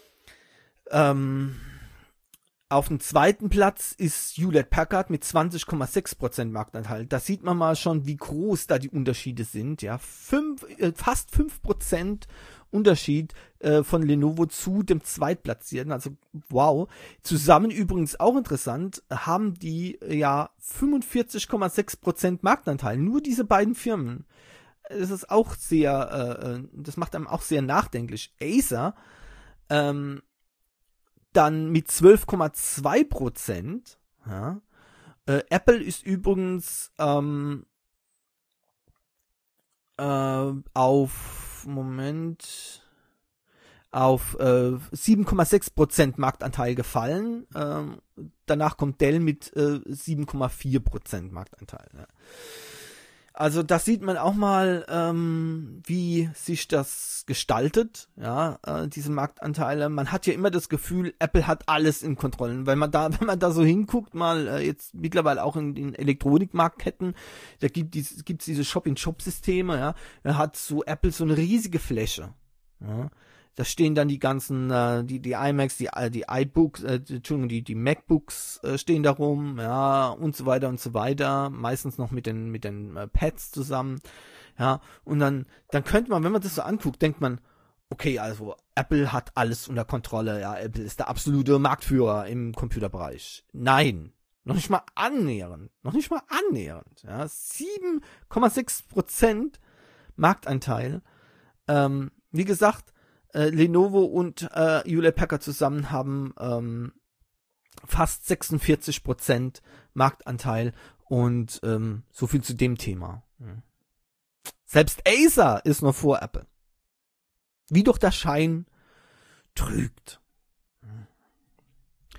Ähm, auf dem zweiten Platz ist Hewlett Packard mit zwanzig Komma sechs Prozent Marktanteil. Da sieht man mal schon, wie groß da die Unterschiede sind. Ja, fünf, äh, fast fünf Prozent Unterschied äh, von Lenovo zu dem Zweitplatzierten. Also wow. Zusammen übrigens auch interessant, haben die äh, ja fünfundvierzig Komma sechs Prozent Marktanteil. Nur diese beiden Firmen. Das ist auch sehr, äh, das macht einem auch sehr nachdenklich. Acer, ähm, dann mit zwölf Komma zwei Prozent. Ja. Äh, Apple ist übrigens ähm, äh, auf Moment auf äh, sieben Komma sechs Prozent Marktanteil gefallen. Ähm, danach kommt Dell mit äh, sieben Komma vier Prozent Marktanteil. Ja. Also das sieht man auch mal, ähm, wie sich das gestaltet, ja, äh, diese Marktanteile. Man hat ja immer das Gefühl, Apple hat alles in Kontrolle. Wenn man da, wenn man da so hinguckt, mal äh, jetzt mittlerweile auch in den Elektronikmarktketten, da gibt es gibt's diese Shop-in-Shop-Systeme, ja, da hat so Apple so eine riesige Fläche, ja. Da stehen dann die ganzen, äh, die, die iMacs, die, die iBooks, äh, Entschuldigung, die, die MacBooks äh, stehen da rum, ja, und so weiter und so weiter. Meistens noch mit den, mit den äh, Pads zusammen, ja. Und dann, dann könnte man, wenn man das so anguckt, denkt man, okay, also Apple hat alles unter Kontrolle, ja, Apple ist der absolute Marktführer im Computerbereich. Nein, noch nicht mal annähernd, noch nicht mal annähernd, ja. sieben Komma sechs Prozent Marktanteil, ähm, wie gesagt, Äh, Lenovo und äh, Hewlett Packard zusammen haben ähm, fast sechsundvierzig Prozent Marktanteil und ähm, so viel zu dem Thema. Hm. Selbst Acer ist noch vor Apple. Wie doch der Schein trügt. Hm.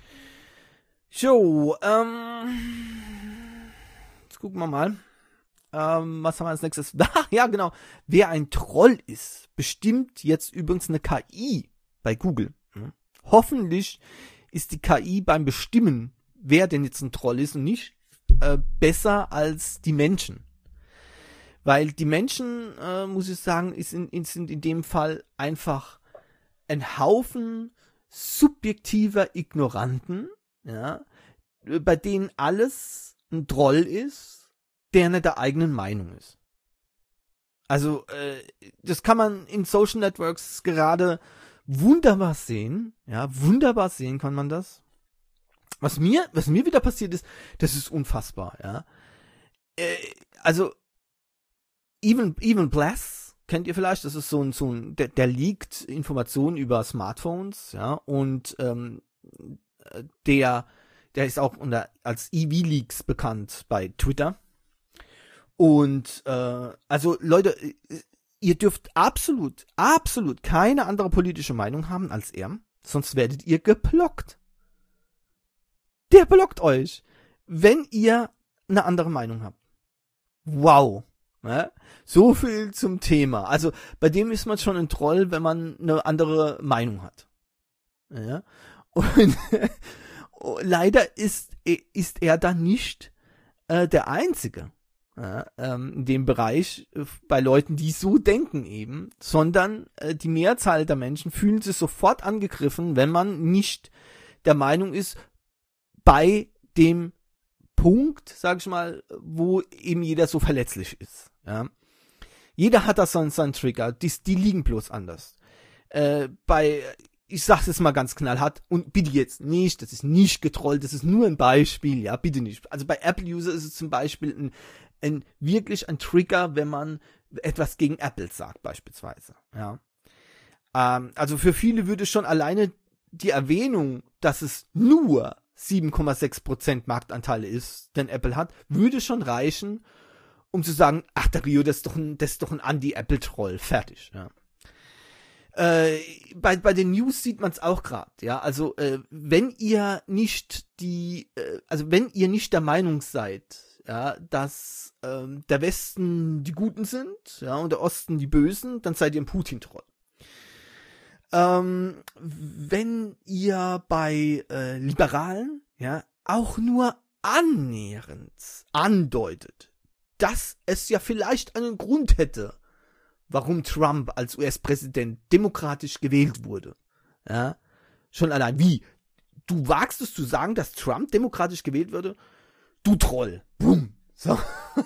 So, ähm, jetzt gucken wir mal. Ähm, was haben wir als nächstes? Ach, ja, genau. Wer ein Troll ist, bestimmt jetzt übrigens eine K I bei Google. Hm? Hoffentlich ist die K I beim Bestimmen, wer denn jetzt ein Troll ist und nicht, äh, besser als die Menschen. Weil die Menschen, äh, muss ich sagen, ist in, sind in dem Fall einfach ein Haufen subjektiver Ignoranten, ja, bei denen alles ein Troll ist, der nicht der eigenen Meinung ist. Also, äh, das kann man in Social Networks gerade wunderbar sehen, ja, wunderbar sehen kann man das. Was mir, was mir wieder passiert ist, das ist unfassbar, ja. Äh, also, Even, Even Bless, kennt ihr vielleicht, das ist so ein, so ein, der, der leakt Informationen über Smartphones, ja, und, ähm, der, der ist auch unter, als E V-Leaks bekannt bei Twitter. Und, äh, also, Leute, ihr dürft absolut, absolut keine andere politische Meinung haben als er, sonst werdet ihr geblockt. Der blockt euch, wenn ihr eine andere Meinung habt. Wow. Ja, so viel zum Thema. Also bei dem ist man schon ein Troll, wenn man eine andere Meinung hat. Ja. Und leider ist, ist er dann nicht äh, der Einzige, ja, ähm, in dem Bereich äh, bei Leuten, die so denken eben, sondern äh, die Mehrzahl der Menschen fühlen sich sofort angegriffen, wenn man nicht der Meinung ist, bei dem Punkt, sag ich mal, wo eben jeder so verletzlich ist. Ja. Jeder hat da seinen, seinen Trigger, die, die liegen bloß anders. Äh, bei, ich sag's jetzt mal ganz knallhart, und bitte jetzt nicht, das ist nicht getrollt, das ist nur ein Beispiel, ja, bitte nicht. Also bei Apple-User ist es zum Beispiel ein, ein wirklich ein Trigger, wenn man etwas gegen Apple sagt, beispielsweise. Ja. Ähm, also für viele würde schon alleine die Erwähnung, dass es nur sieben Komma sechs Prozent Marktanteile ist, den Apple hat, würde schon reichen, um zu sagen, ach, der Rio, das ist doch ein, das ist doch ein Anti-Apple-Troll, fertig, ja. Äh, bei, bei den News sieht man es auch gerade, ja, also, äh, wenn ihr nicht die, äh, also wenn ihr nicht der Meinung seid, ja, dass, ähm, der Westen die Guten sind, ja, und der Osten die Bösen, dann seid ihr ein Putin-Troll. Ähm, wenn ihr bei äh, Liberalen, ja, auch nur annähernd andeutet, dass es ja vielleicht einen Grund hätte, warum Trump als U S-Präsident demokratisch gewählt wurde, ja, schon allein, wie, du wagst es zu sagen, dass Trump demokratisch gewählt würde? Du Troll, boom, so.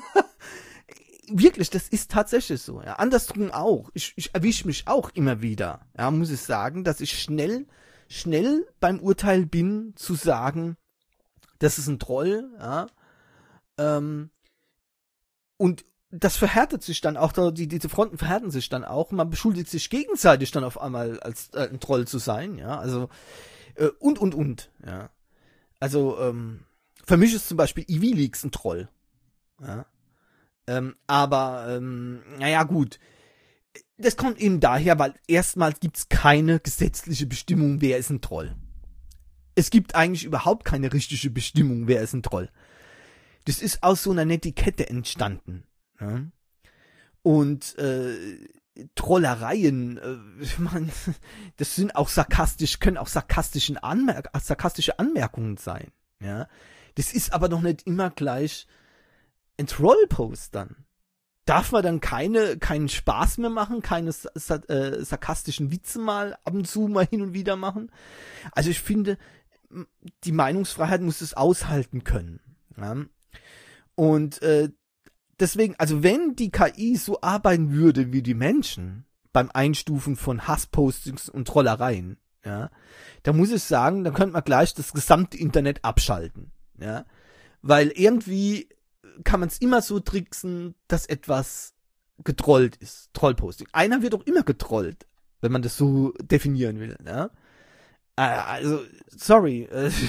Wirklich, das ist tatsächlich so. Ja. Andersrum auch. Ich, ich erwische mich auch immer wieder, ja, muss ich sagen, dass ich schnell, schnell beim Urteil bin, zu sagen, das ist ein Troll, ja. Ähm, und das verhärtet sich dann auch, die, diese Fronten verhärten sich dann auch. Man beschuldigt sich gegenseitig dann auf einmal als äh, ein Troll zu sein, ja. Also, äh, und, und, und, ja. Also, ähm, für mich ist zum Beispiel E V-Leaks ein Troll, ja. Ähm, aber, ähm, naja, gut. Das kommt eben daher, weil erstmals gibt's keine gesetzliche Bestimmung, wer ist ein Troll. Es gibt eigentlich überhaupt keine richtige Bestimmung, wer ist ein Troll. Das ist aus so einer Netiquette entstanden. Ja? Und äh, Trollereien, äh, ich mein, das sind auch sarkastisch, können auch sarkastischen Anmerk- sarkastische Anmerkungen sein. Ja? Das ist aber noch nicht immer gleich ein Trollpost dann. Darf man dann keine, keinen Spaß mehr machen, keine sa- äh, sarkastischen Witze mal ab und zu mal hin und wieder machen? Also ich finde, die Meinungsfreiheit muss es aushalten können. Ja? Und äh, deswegen, also wenn die K I so arbeiten würde wie die Menschen beim Einstufen von Hasspostings und Trollereien, ja, da muss ich sagen, dann könnte man gleich das gesamte Internet abschalten. Ja? Weil irgendwie kann man es immer so tricksen, dass etwas getrollt ist. Trollposting. Einer wird doch immer getrollt, wenn man das so definieren will. Ne? Also, sorry.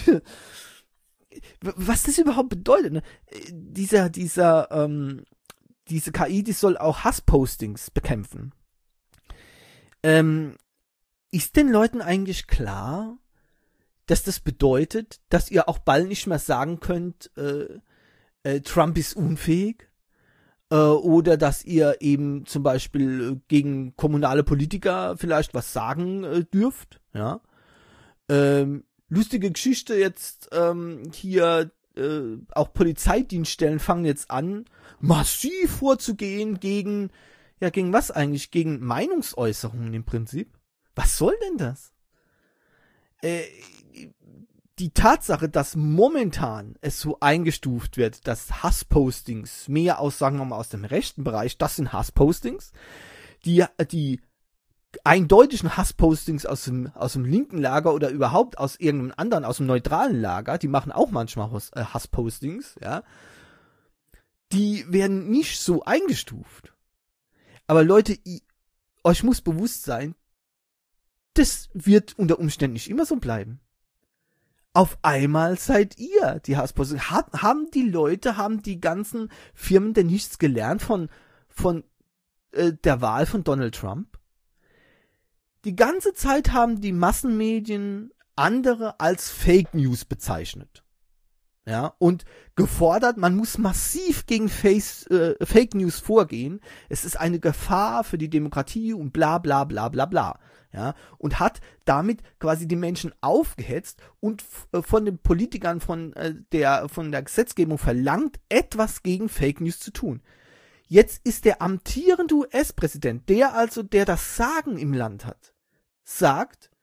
Was das überhaupt bedeutet. Ne? Dieser, dieser, ähm, diese K I, die soll auch Hasspostings bekämpfen. Ähm, ist den Leuten eigentlich klar, dass das bedeutet, dass ihr auch bald nicht mehr sagen könnt, äh, Trump ist unfähig, äh, oder dass ihr eben zum Beispiel gegen kommunale Politiker vielleicht was sagen äh, dürft, ja. Ähm, lustige Geschichte jetzt ähm, hier, äh, auch Polizeidienststellen fangen jetzt an, massiv vorzugehen gegen, ja, gegen was eigentlich? Gegen Meinungsäußerungen im Prinzip. Was soll denn das? Äh, die Tatsache, dass momentan es so eingestuft wird, dass Hasspostings mehr aus, sagen wir mal, aus dem rechten Bereich, das sind Hasspostings, die, die eindeutigen Hasspostings aus dem, aus dem linken Lager oder überhaupt aus irgendeinem anderen, aus dem neutralen Lager, die machen auch manchmal Hasspostings, ja, die werden nicht so eingestuft. Aber Leute, ich, euch muss bewusst sein, das wird unter Umständen nicht immer so bleiben. Auf einmal seid ihr die Hassposten. Hat, haben die Leute, haben die ganzen Firmen denn nichts gelernt von, von äh, der Wahl von Donald Trump? Die ganze Zeit haben die Massenmedien andere als Fake News bezeichnet. Ja, und gefordert, man muss massiv gegen Face, äh, Fake News vorgehen. Es ist eine Gefahr für die Demokratie und bla bla bla bla bla. Ja, und hat damit quasi die Menschen aufgehetzt und f- äh, von den Politikern von äh, der von der Gesetzgebung verlangt, etwas gegen Fake News zu tun. Jetzt ist der amtierende U S-Präsident, der also, der das Sagen im Land hat, sagt,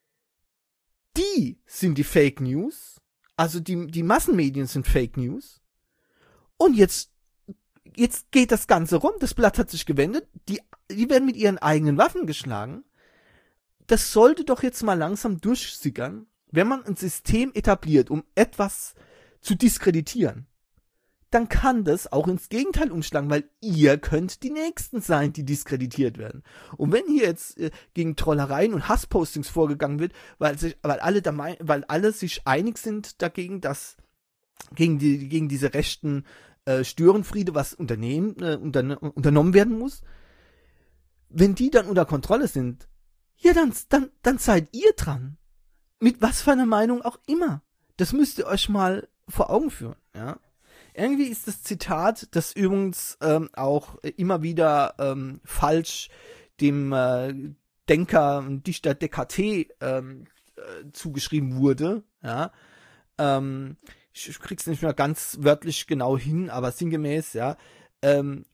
die sind die Fake News, also die, die Massenmedien sind Fake News. Und jetzt, jetzt geht das Ganze rum, das Blatt hat sich gewendet, die, die werden mit ihren eigenen Waffen geschlagen. Das sollte doch jetzt mal langsam durchsickern, wenn man ein System etabliert, um etwas zu diskreditieren. Dann kann das auch ins Gegenteil umschlagen, weil ihr könnt die Nächsten sein, die diskreditiert werden. Und wenn hier jetzt äh, gegen Trollereien und Hasspostings vorgegangen wird, weil sich, weil alle da mein, weil alle sich einig sind dagegen, dass gegen die gegen diese rechten äh, Störenfriede was unternehmen äh, unterne, unternommen werden muss, wenn die dann unter Kontrolle sind, ja dann dann dann seid ihr dran. Mit was für einer Meinung auch immer. Das müsst ihr euch mal vor Augen führen, ja. Irgendwie ist das Zitat, das übrigens ähm, auch immer wieder ähm, falsch dem äh, Denker und Dichter Descartes ähm, äh, zugeschrieben wurde. Ja, ähm, ich, ich krieg's nicht mehr ganz wörtlich genau hin, aber sinngemäß, ja. Ähm,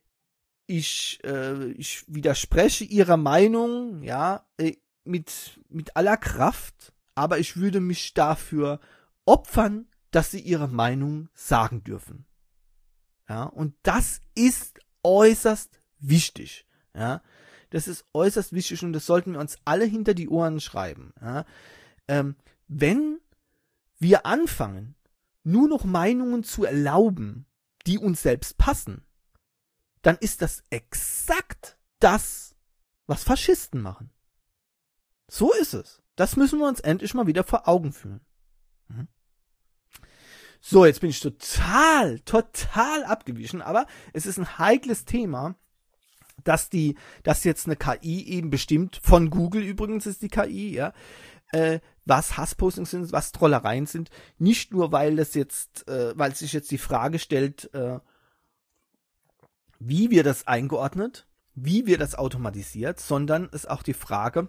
ich äh, ich widerspreche ihrer Meinung, ja, äh, mit mit aller Kraft, aber ich würde mich dafür opfern, dass sie ihre Meinung sagen dürfen. Ja, und das ist äußerst wichtig. Ja, das ist äußerst wichtig und das sollten wir uns alle hinter die Ohren schreiben. Ja, ähm, wenn wir anfangen, nur noch Meinungen zu erlauben, die uns selbst passen, dann ist das exakt das, was Faschisten machen. So ist es. Das müssen wir uns endlich mal wieder vor Augen führen. Mhm. So, jetzt bin ich total, total abgewichen, aber es ist ein heikles Thema, dass die, dass jetzt eine K I eben bestimmt, von Google übrigens ist die K I, ja, äh, was Hasspostings sind, was Trollereien sind, nicht nur, weil es jetzt, äh, weil sich jetzt die Frage stellt, äh, wie wir das eingeordnet, wie wir das automatisiert, sondern ist auch die Frage,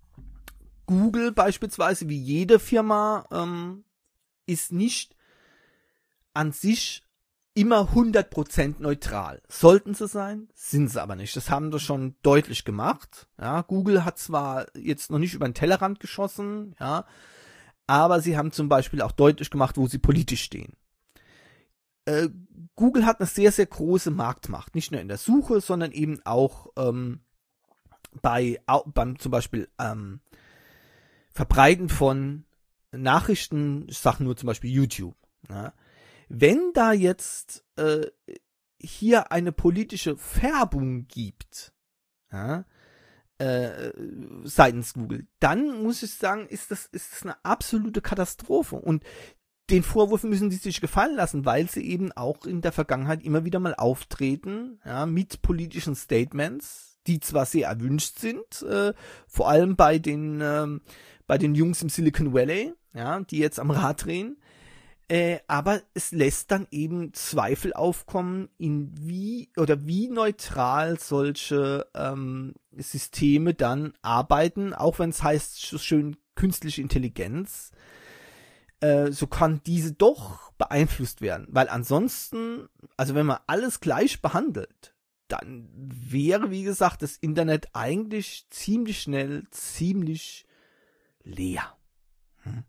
Google beispielsweise, wie jede Firma, ähm, ist nicht an sich immer hundert Prozent neutral. Sollten sie sein, sind sie aber nicht. Das haben sie schon deutlich gemacht. Ja, Google hat zwar jetzt noch nicht über den Tellerrand geschossen, ja, aber sie haben zum Beispiel auch deutlich gemacht, wo sie politisch stehen. Äh, Google hat eine sehr, sehr große Marktmacht. Nicht nur in der Suche, sondern eben auch ähm, bei au, beim zum Beispiel ähm, Verbreiten von Nachrichten, ich sage nur zum Beispiel YouTube. Ja. Wenn da jetzt äh, hier eine politische Färbung gibt, ja, äh, seitens Google, dann muss ich sagen, ist das, ist das eine absolute Katastrophe. Und den Vorwurf müssen die sich gefallen lassen, weil sie eben auch in der Vergangenheit immer wieder mal auftreten, ja, mit politischen Statements, die zwar sehr erwünscht sind, äh, vor allem bei den, ähm, bei den Jungs im Silicon Valley, ja, die jetzt am Rad drehen, Äh, aber es lässt dann eben Zweifel aufkommen, in wie oder wie neutral solche ähm, Systeme dann arbeiten, auch wenn es heißt so schön künstliche Intelligenz. Äh, so kann diese doch beeinflusst werden, weil ansonsten, also wenn man alles gleich behandelt, dann wäre, wie gesagt, das Internet eigentlich ziemlich schnell, ziemlich leer. Hm.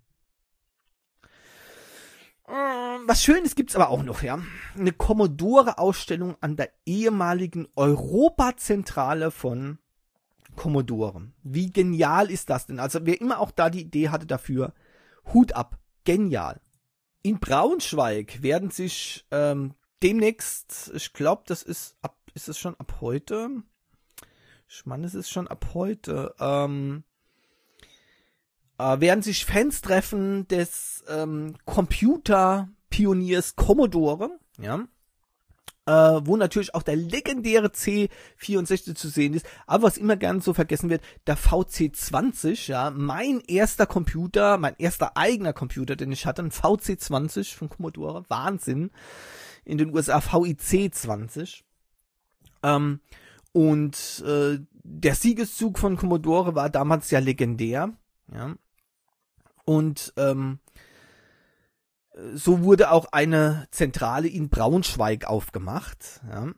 Was Schönes gibt's aber auch noch, ja. Eine Commodore-Ausstellung an der ehemaligen Europazentrale von Commodore. Wie genial ist das denn? Also wer immer auch da die Idee hatte dafür, Hut ab, genial. In Braunschweig werden sich ähm, demnächst, ich glaube, das ist ab, ist es schon ab heute? Ich meine, es ist schon ab heute, ähm, äh, werden sich Fans treffen des ähm, Computerpioniers Commodore, ja, äh, wo natürlich auch der legendäre C vierundsechzig zu sehen ist, aber was immer gerne so vergessen wird, der V C zwanzig, ja, mein erster Computer, mein erster eigener Computer, den ich hatte, ein V C zwanzig von Commodore, Wahnsinn, in den U S A V I C zwanzig, ähm, und äh, der Siegeszug von Commodore war damals ja legendär, ja, und ähm, so wurde auch eine Zentrale in Braunschweig aufgemacht, ja.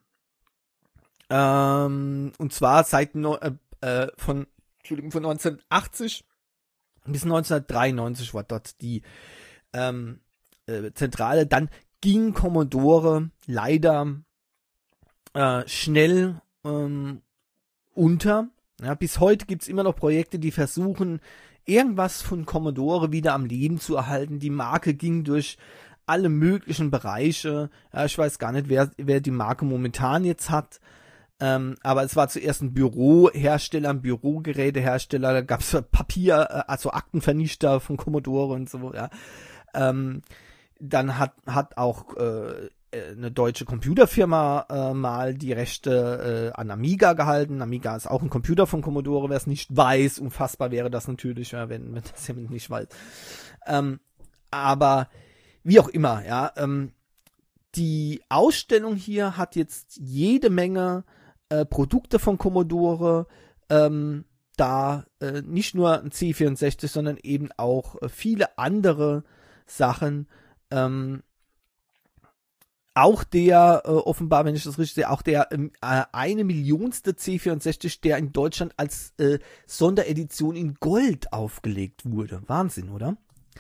Ähm, und zwar seit no, äh, äh, von, Entschuldigung, von neunzehnhundertachtzig bis neunzehnhundertdreiundneunzig war dort die ähm, äh, Zentrale. Dann ging Commodore leider äh, schnell ähm, unter. Ja, bis heute gibt's immer noch Projekte, die versuchen, irgendwas von Commodore wieder am Leben zu erhalten. Die Marke ging durch alle möglichen Bereiche. Ja, ich weiß gar nicht, wer, wer die Marke momentan jetzt hat. Ähm, aber es war zuerst ein Bürohersteller, ein Bürogerätehersteller. Da gab es Papier, also Aktenvernichter von Commodore und so. Ja. Ähm, dann hat, hat auch äh, eine deutsche Computerfirma äh, mal die Rechte äh, an Amiga gehalten. Amiga ist auch ein Computer von Commodore, wer es nicht weiß. Unfassbar wäre das natürlich, ja, wenn man das jemand nicht weiß. Ähm, aber wie auch immer, ja, ähm, die Ausstellung hier hat jetzt jede Menge äh, Produkte von Commodore, ähm, da äh, nicht nur ein C vierundsechzig, sondern eben auch äh, viele andere Sachen, ähm, auch der, äh, offenbar, wenn ich das richtig sehe, auch der äh, eine Millionste C vierundsechzig, der in Deutschland als äh, Sonderedition in Gold aufgelegt wurde. Wahnsinn, oder?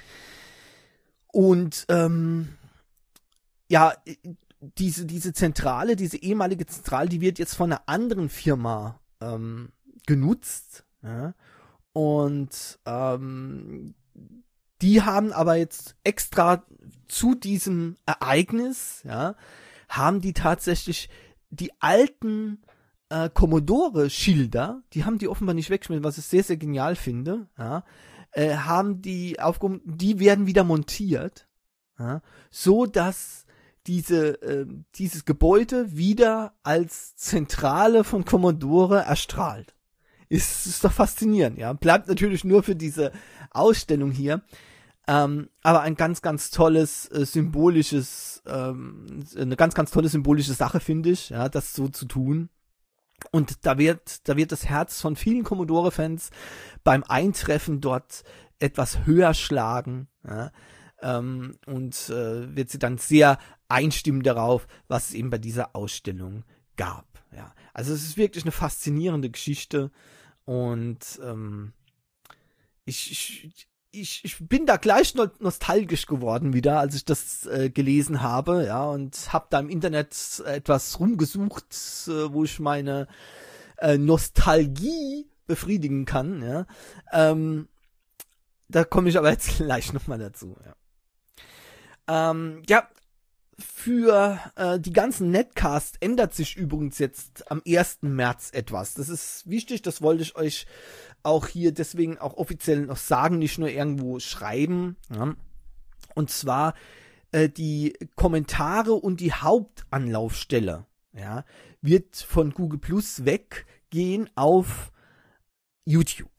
Und ähm, ja, diese diese Zentrale, diese ehemalige Zentrale, die wird jetzt von einer anderen Firma ähm, genutzt. Ja? Und ähm, die haben aber jetzt extra zu diesem Ereignis, ja, haben die tatsächlich die alten äh, Commodore-Schilder, die haben die offenbar nicht weggeschmissen, was ich sehr, sehr genial finde, ja, äh, haben die aufgehoben, die werden wieder montiert, ja, so dass diese, äh, dieses Gebäude wieder als Zentrale von Commodore erstrahlt. Ist, ist doch faszinierend, ja. Bleibt natürlich nur für diese Ausstellung hier. Ähm, aber ein ganz, ganz tolles, äh, symbolisches, ähm, eine ganz, ganz tolle symbolische Sache, finde ich, ja, das so zu tun. Und da wird, da wird das Herz von vielen Commodore-Fans beim Eintreffen dort etwas höher schlagen, ja, ähm, und äh, wird sie dann sehr einstimmen darauf, was es eben bei dieser Ausstellung gab, ja. Also es ist wirklich eine faszinierende Geschichte und ähm, ich, ich Ich, ich bin da gleich no- nostalgisch geworden wieder, als ich das äh, gelesen habe, ja, und habe da im Internet etwas rumgesucht, äh, wo ich meine äh, Nostalgie befriedigen kann, ja. Ähm, da komme ich aber jetzt gleich nochmal dazu, ja. Ähm, ja, für äh, die ganzen Netcasts ändert sich übrigens jetzt am ersten März etwas. Das ist wichtig, das wollte ich euch auch hier deswegen auch offiziell noch sagen, nicht nur irgendwo schreiben. Ja. Und zwar äh, die Kommentare und die Hauptanlaufstelle, ja, wird von Google Plus weggehen auf YouTube.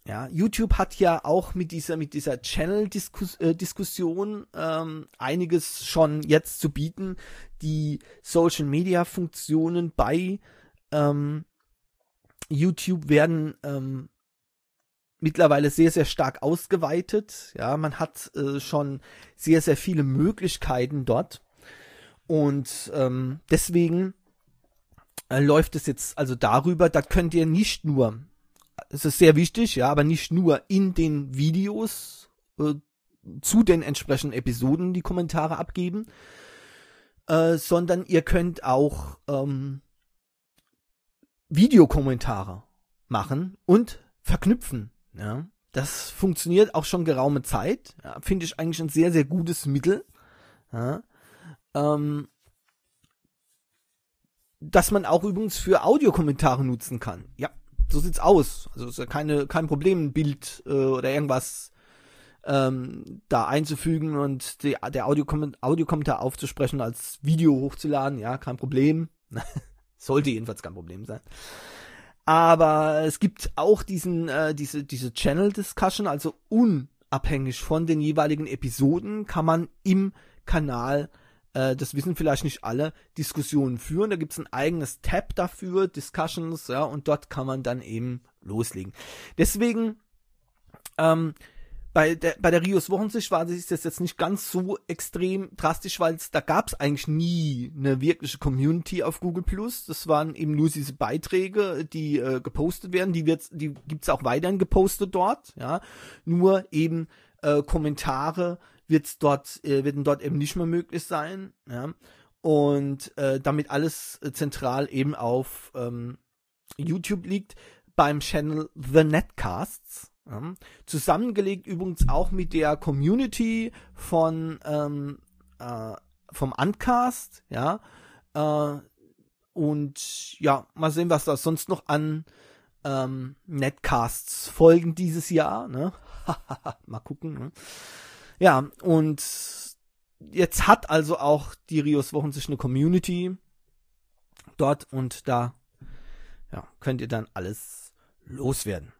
Ja, YouTube hat ja auch mit dieser mit dieser Channel-Diskussion ähm, einiges schon jetzt zu bieten. Die Social-Media-Funktionen bei ähm, YouTube werden ähm, mittlerweile sehr, sehr stark ausgeweitet. Ja, man hat äh, schon sehr, sehr viele Möglichkeiten dort. Und ähm, deswegen äh, läuft es jetzt also darüber, da könnt ihr nicht nur, es ist sehr wichtig, ja, aber nicht nur in den Videos äh, zu den entsprechenden Episoden die Kommentare abgeben, äh, sondern ihr könnt auch ähm, Videokommentare machen und verknüpfen. Ja, das funktioniert auch schon geraume Zeit. Ja, finde ich eigentlich ein sehr, sehr gutes Mittel. Ja, ähm, dass man auch übrigens für Audiokommentare nutzen kann. Ja, so sieht's aus. Also ist ja keine, kein Problem, ein Bild äh, oder irgendwas ähm, da einzufügen und die, der Audiokommentar, Audiokommentar aufzusprechen, als Video hochzuladen. Ja, kein Problem. Sollte jedenfalls kein Problem sein. Aber es gibt auch diesen, äh, diese, diese Channel Discussion, also unabhängig von den jeweiligen Episoden kann man im Kanal, äh, das wissen vielleicht nicht alle, Diskussionen führen. Da gibt es ein eigenes Tab dafür, Discussions, ja, und dort kann man dann eben loslegen. Deswegen, ähm, Bei der, bei der Rios Wochensicht war das jetzt nicht ganz so extrem drastisch, weil da gab es eigentlich nie eine wirkliche Community auf Google Plus. Das waren eben nur diese Beiträge, die äh, gepostet werden. Die, wird's, die gibt's auch weiterhin gepostet dort. Ja, nur eben äh, Kommentare wird's dort, äh, werden dort eben nicht mehr möglich sein. Ja, und äh, damit alles äh, zentral eben auf ähm, YouTube liegt, beim Channel The Netcasts. Ja, zusammengelegt übrigens auch mit der Community von ähm, äh, vom Uncast, ja, äh, und ja, mal sehen, was da sonst noch an ähm, Netcasts folgen dieses Jahr, ne? Mal gucken, ne? Ja, und jetzt hat also auch die Rios Wochensicht eine Community dort und da ja, könnt ihr dann alles loswerden.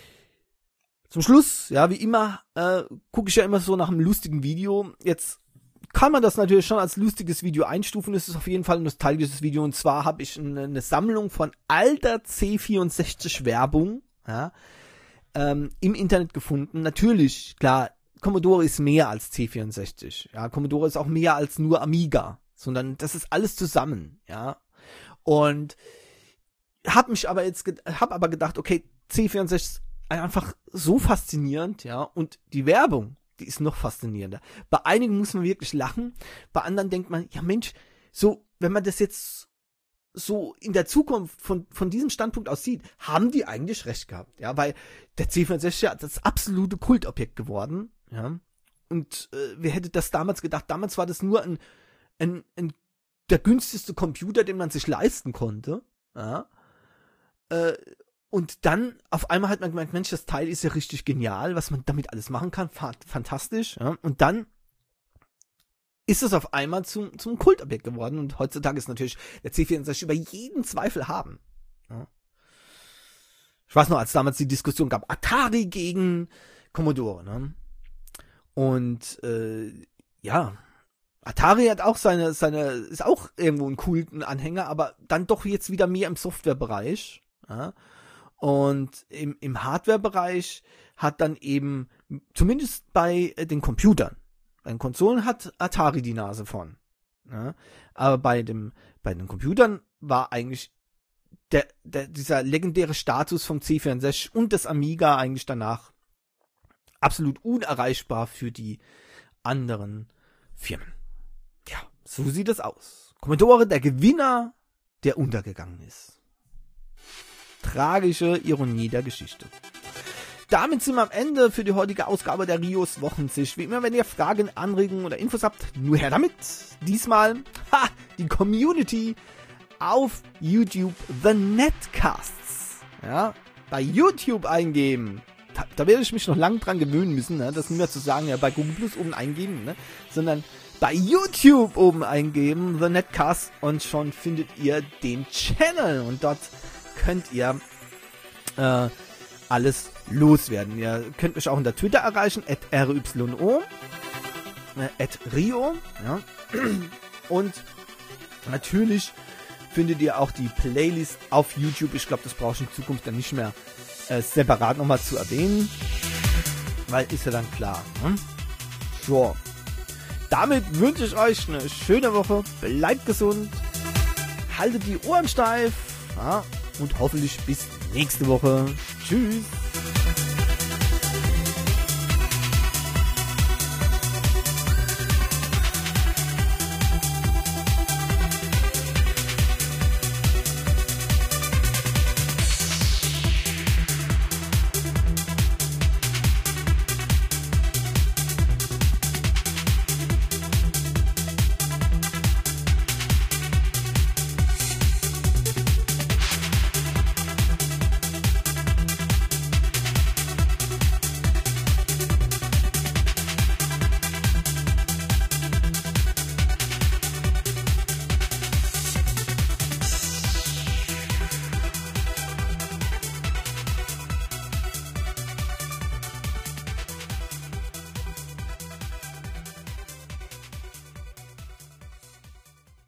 Zum Schluss, ja, wie immer, äh, gucke ich ja immer so nach einem lustigen Video. Jetzt kann man das natürlich schon als lustiges Video einstufen. Es ist auf jeden Fall ein nostalgisches Video. Und zwar habe ich eine, eine Sammlung von alter C vierundsechzig Werbung, ja, ähm, im Internet gefunden. Natürlich, klar, Commodore ist mehr als C vierundsechzig. Ja, Commodore ist auch mehr als nur Amiga, sondern das ist alles zusammen, ja. Und hab mich aber jetzt, hab aber gedacht, okay, C vierundsechzig einfach so faszinierend, ja, und die Werbung, die ist noch faszinierender. Bei einigen muss man wirklich lachen, bei anderen denkt man, ja Mensch, so, wenn man das jetzt so in der Zukunft von, von diesem Standpunkt aus sieht, haben die eigentlich recht gehabt, ja, weil der C vierundsechzig ja das absolute Kultobjekt geworden, ja, und äh, wer hätte das damals gedacht? Damals war das nur ein, ein, ein der günstigste Computer, den man sich leisten konnte, ja, äh, und dann auf einmal hat man gemeint, Mensch, das Teil ist ja richtig genial, was man damit alles machen kann, fantastisch. Ja? Und dann ist es auf einmal zum, zum Kultobjekt geworden. Und heutzutage ist natürlich der C vierundsechzig über jeden Zweifel haben. Ja? Ich weiß noch, als damals die Diskussion gab, Atari gegen Commodore. Ne? Und äh, ja, Atari hat auch seine, seine, ist auch irgendwo ein kulten Anhänger, aber dann doch jetzt wieder mehr im Softwarebereich. Ja? Und im, im Hardware-Bereich hat dann eben, zumindest bei den Computern, bei den Konsolen hat Atari die Nase von. Ja? Aber bei dem, bei den Computern war eigentlich der, der, dieser legendäre Status vom C vierundsechzig und des Amiga eigentlich danach absolut unerreichbar für die anderen Firmen. Ja, so sieht es aus. Commodore, der Gewinner, der untergegangen ist. Tragische Ironie der Geschichte. Damit sind wir am Ende für die heutige Ausgabe der Rios Wochensicht. Wie immer, wenn ihr Fragen, Anregungen oder Infos habt, nur her damit. Diesmal, ha, die Community auf YouTube, The Netcasts. Ja, bei YouTube eingeben. Da, da werde ich mich noch lange dran gewöhnen müssen, ne, das nicht mehr zu sagen, ja, bei Google Plus oben eingeben, ne, sondern bei YouTube oben eingeben, The Netcast, und schon findet ihr den Channel und dort könnt ihr äh, alles loswerden. Ihr könnt mich auch unter Twitter erreichen, at R Y O, äh, at Rio, ja. Und natürlich findet ihr auch die Playlist auf YouTube. Ich glaube, das brauche ich in Zukunft dann nicht mehr äh, separat nochmal zu erwähnen, weil ist ja dann klar. Ne? So, damit wünsche ich euch eine schöne Woche. Bleibt gesund, haltet die Ohren steif, ja, und hoffentlich bis nächste Woche. Tschüss.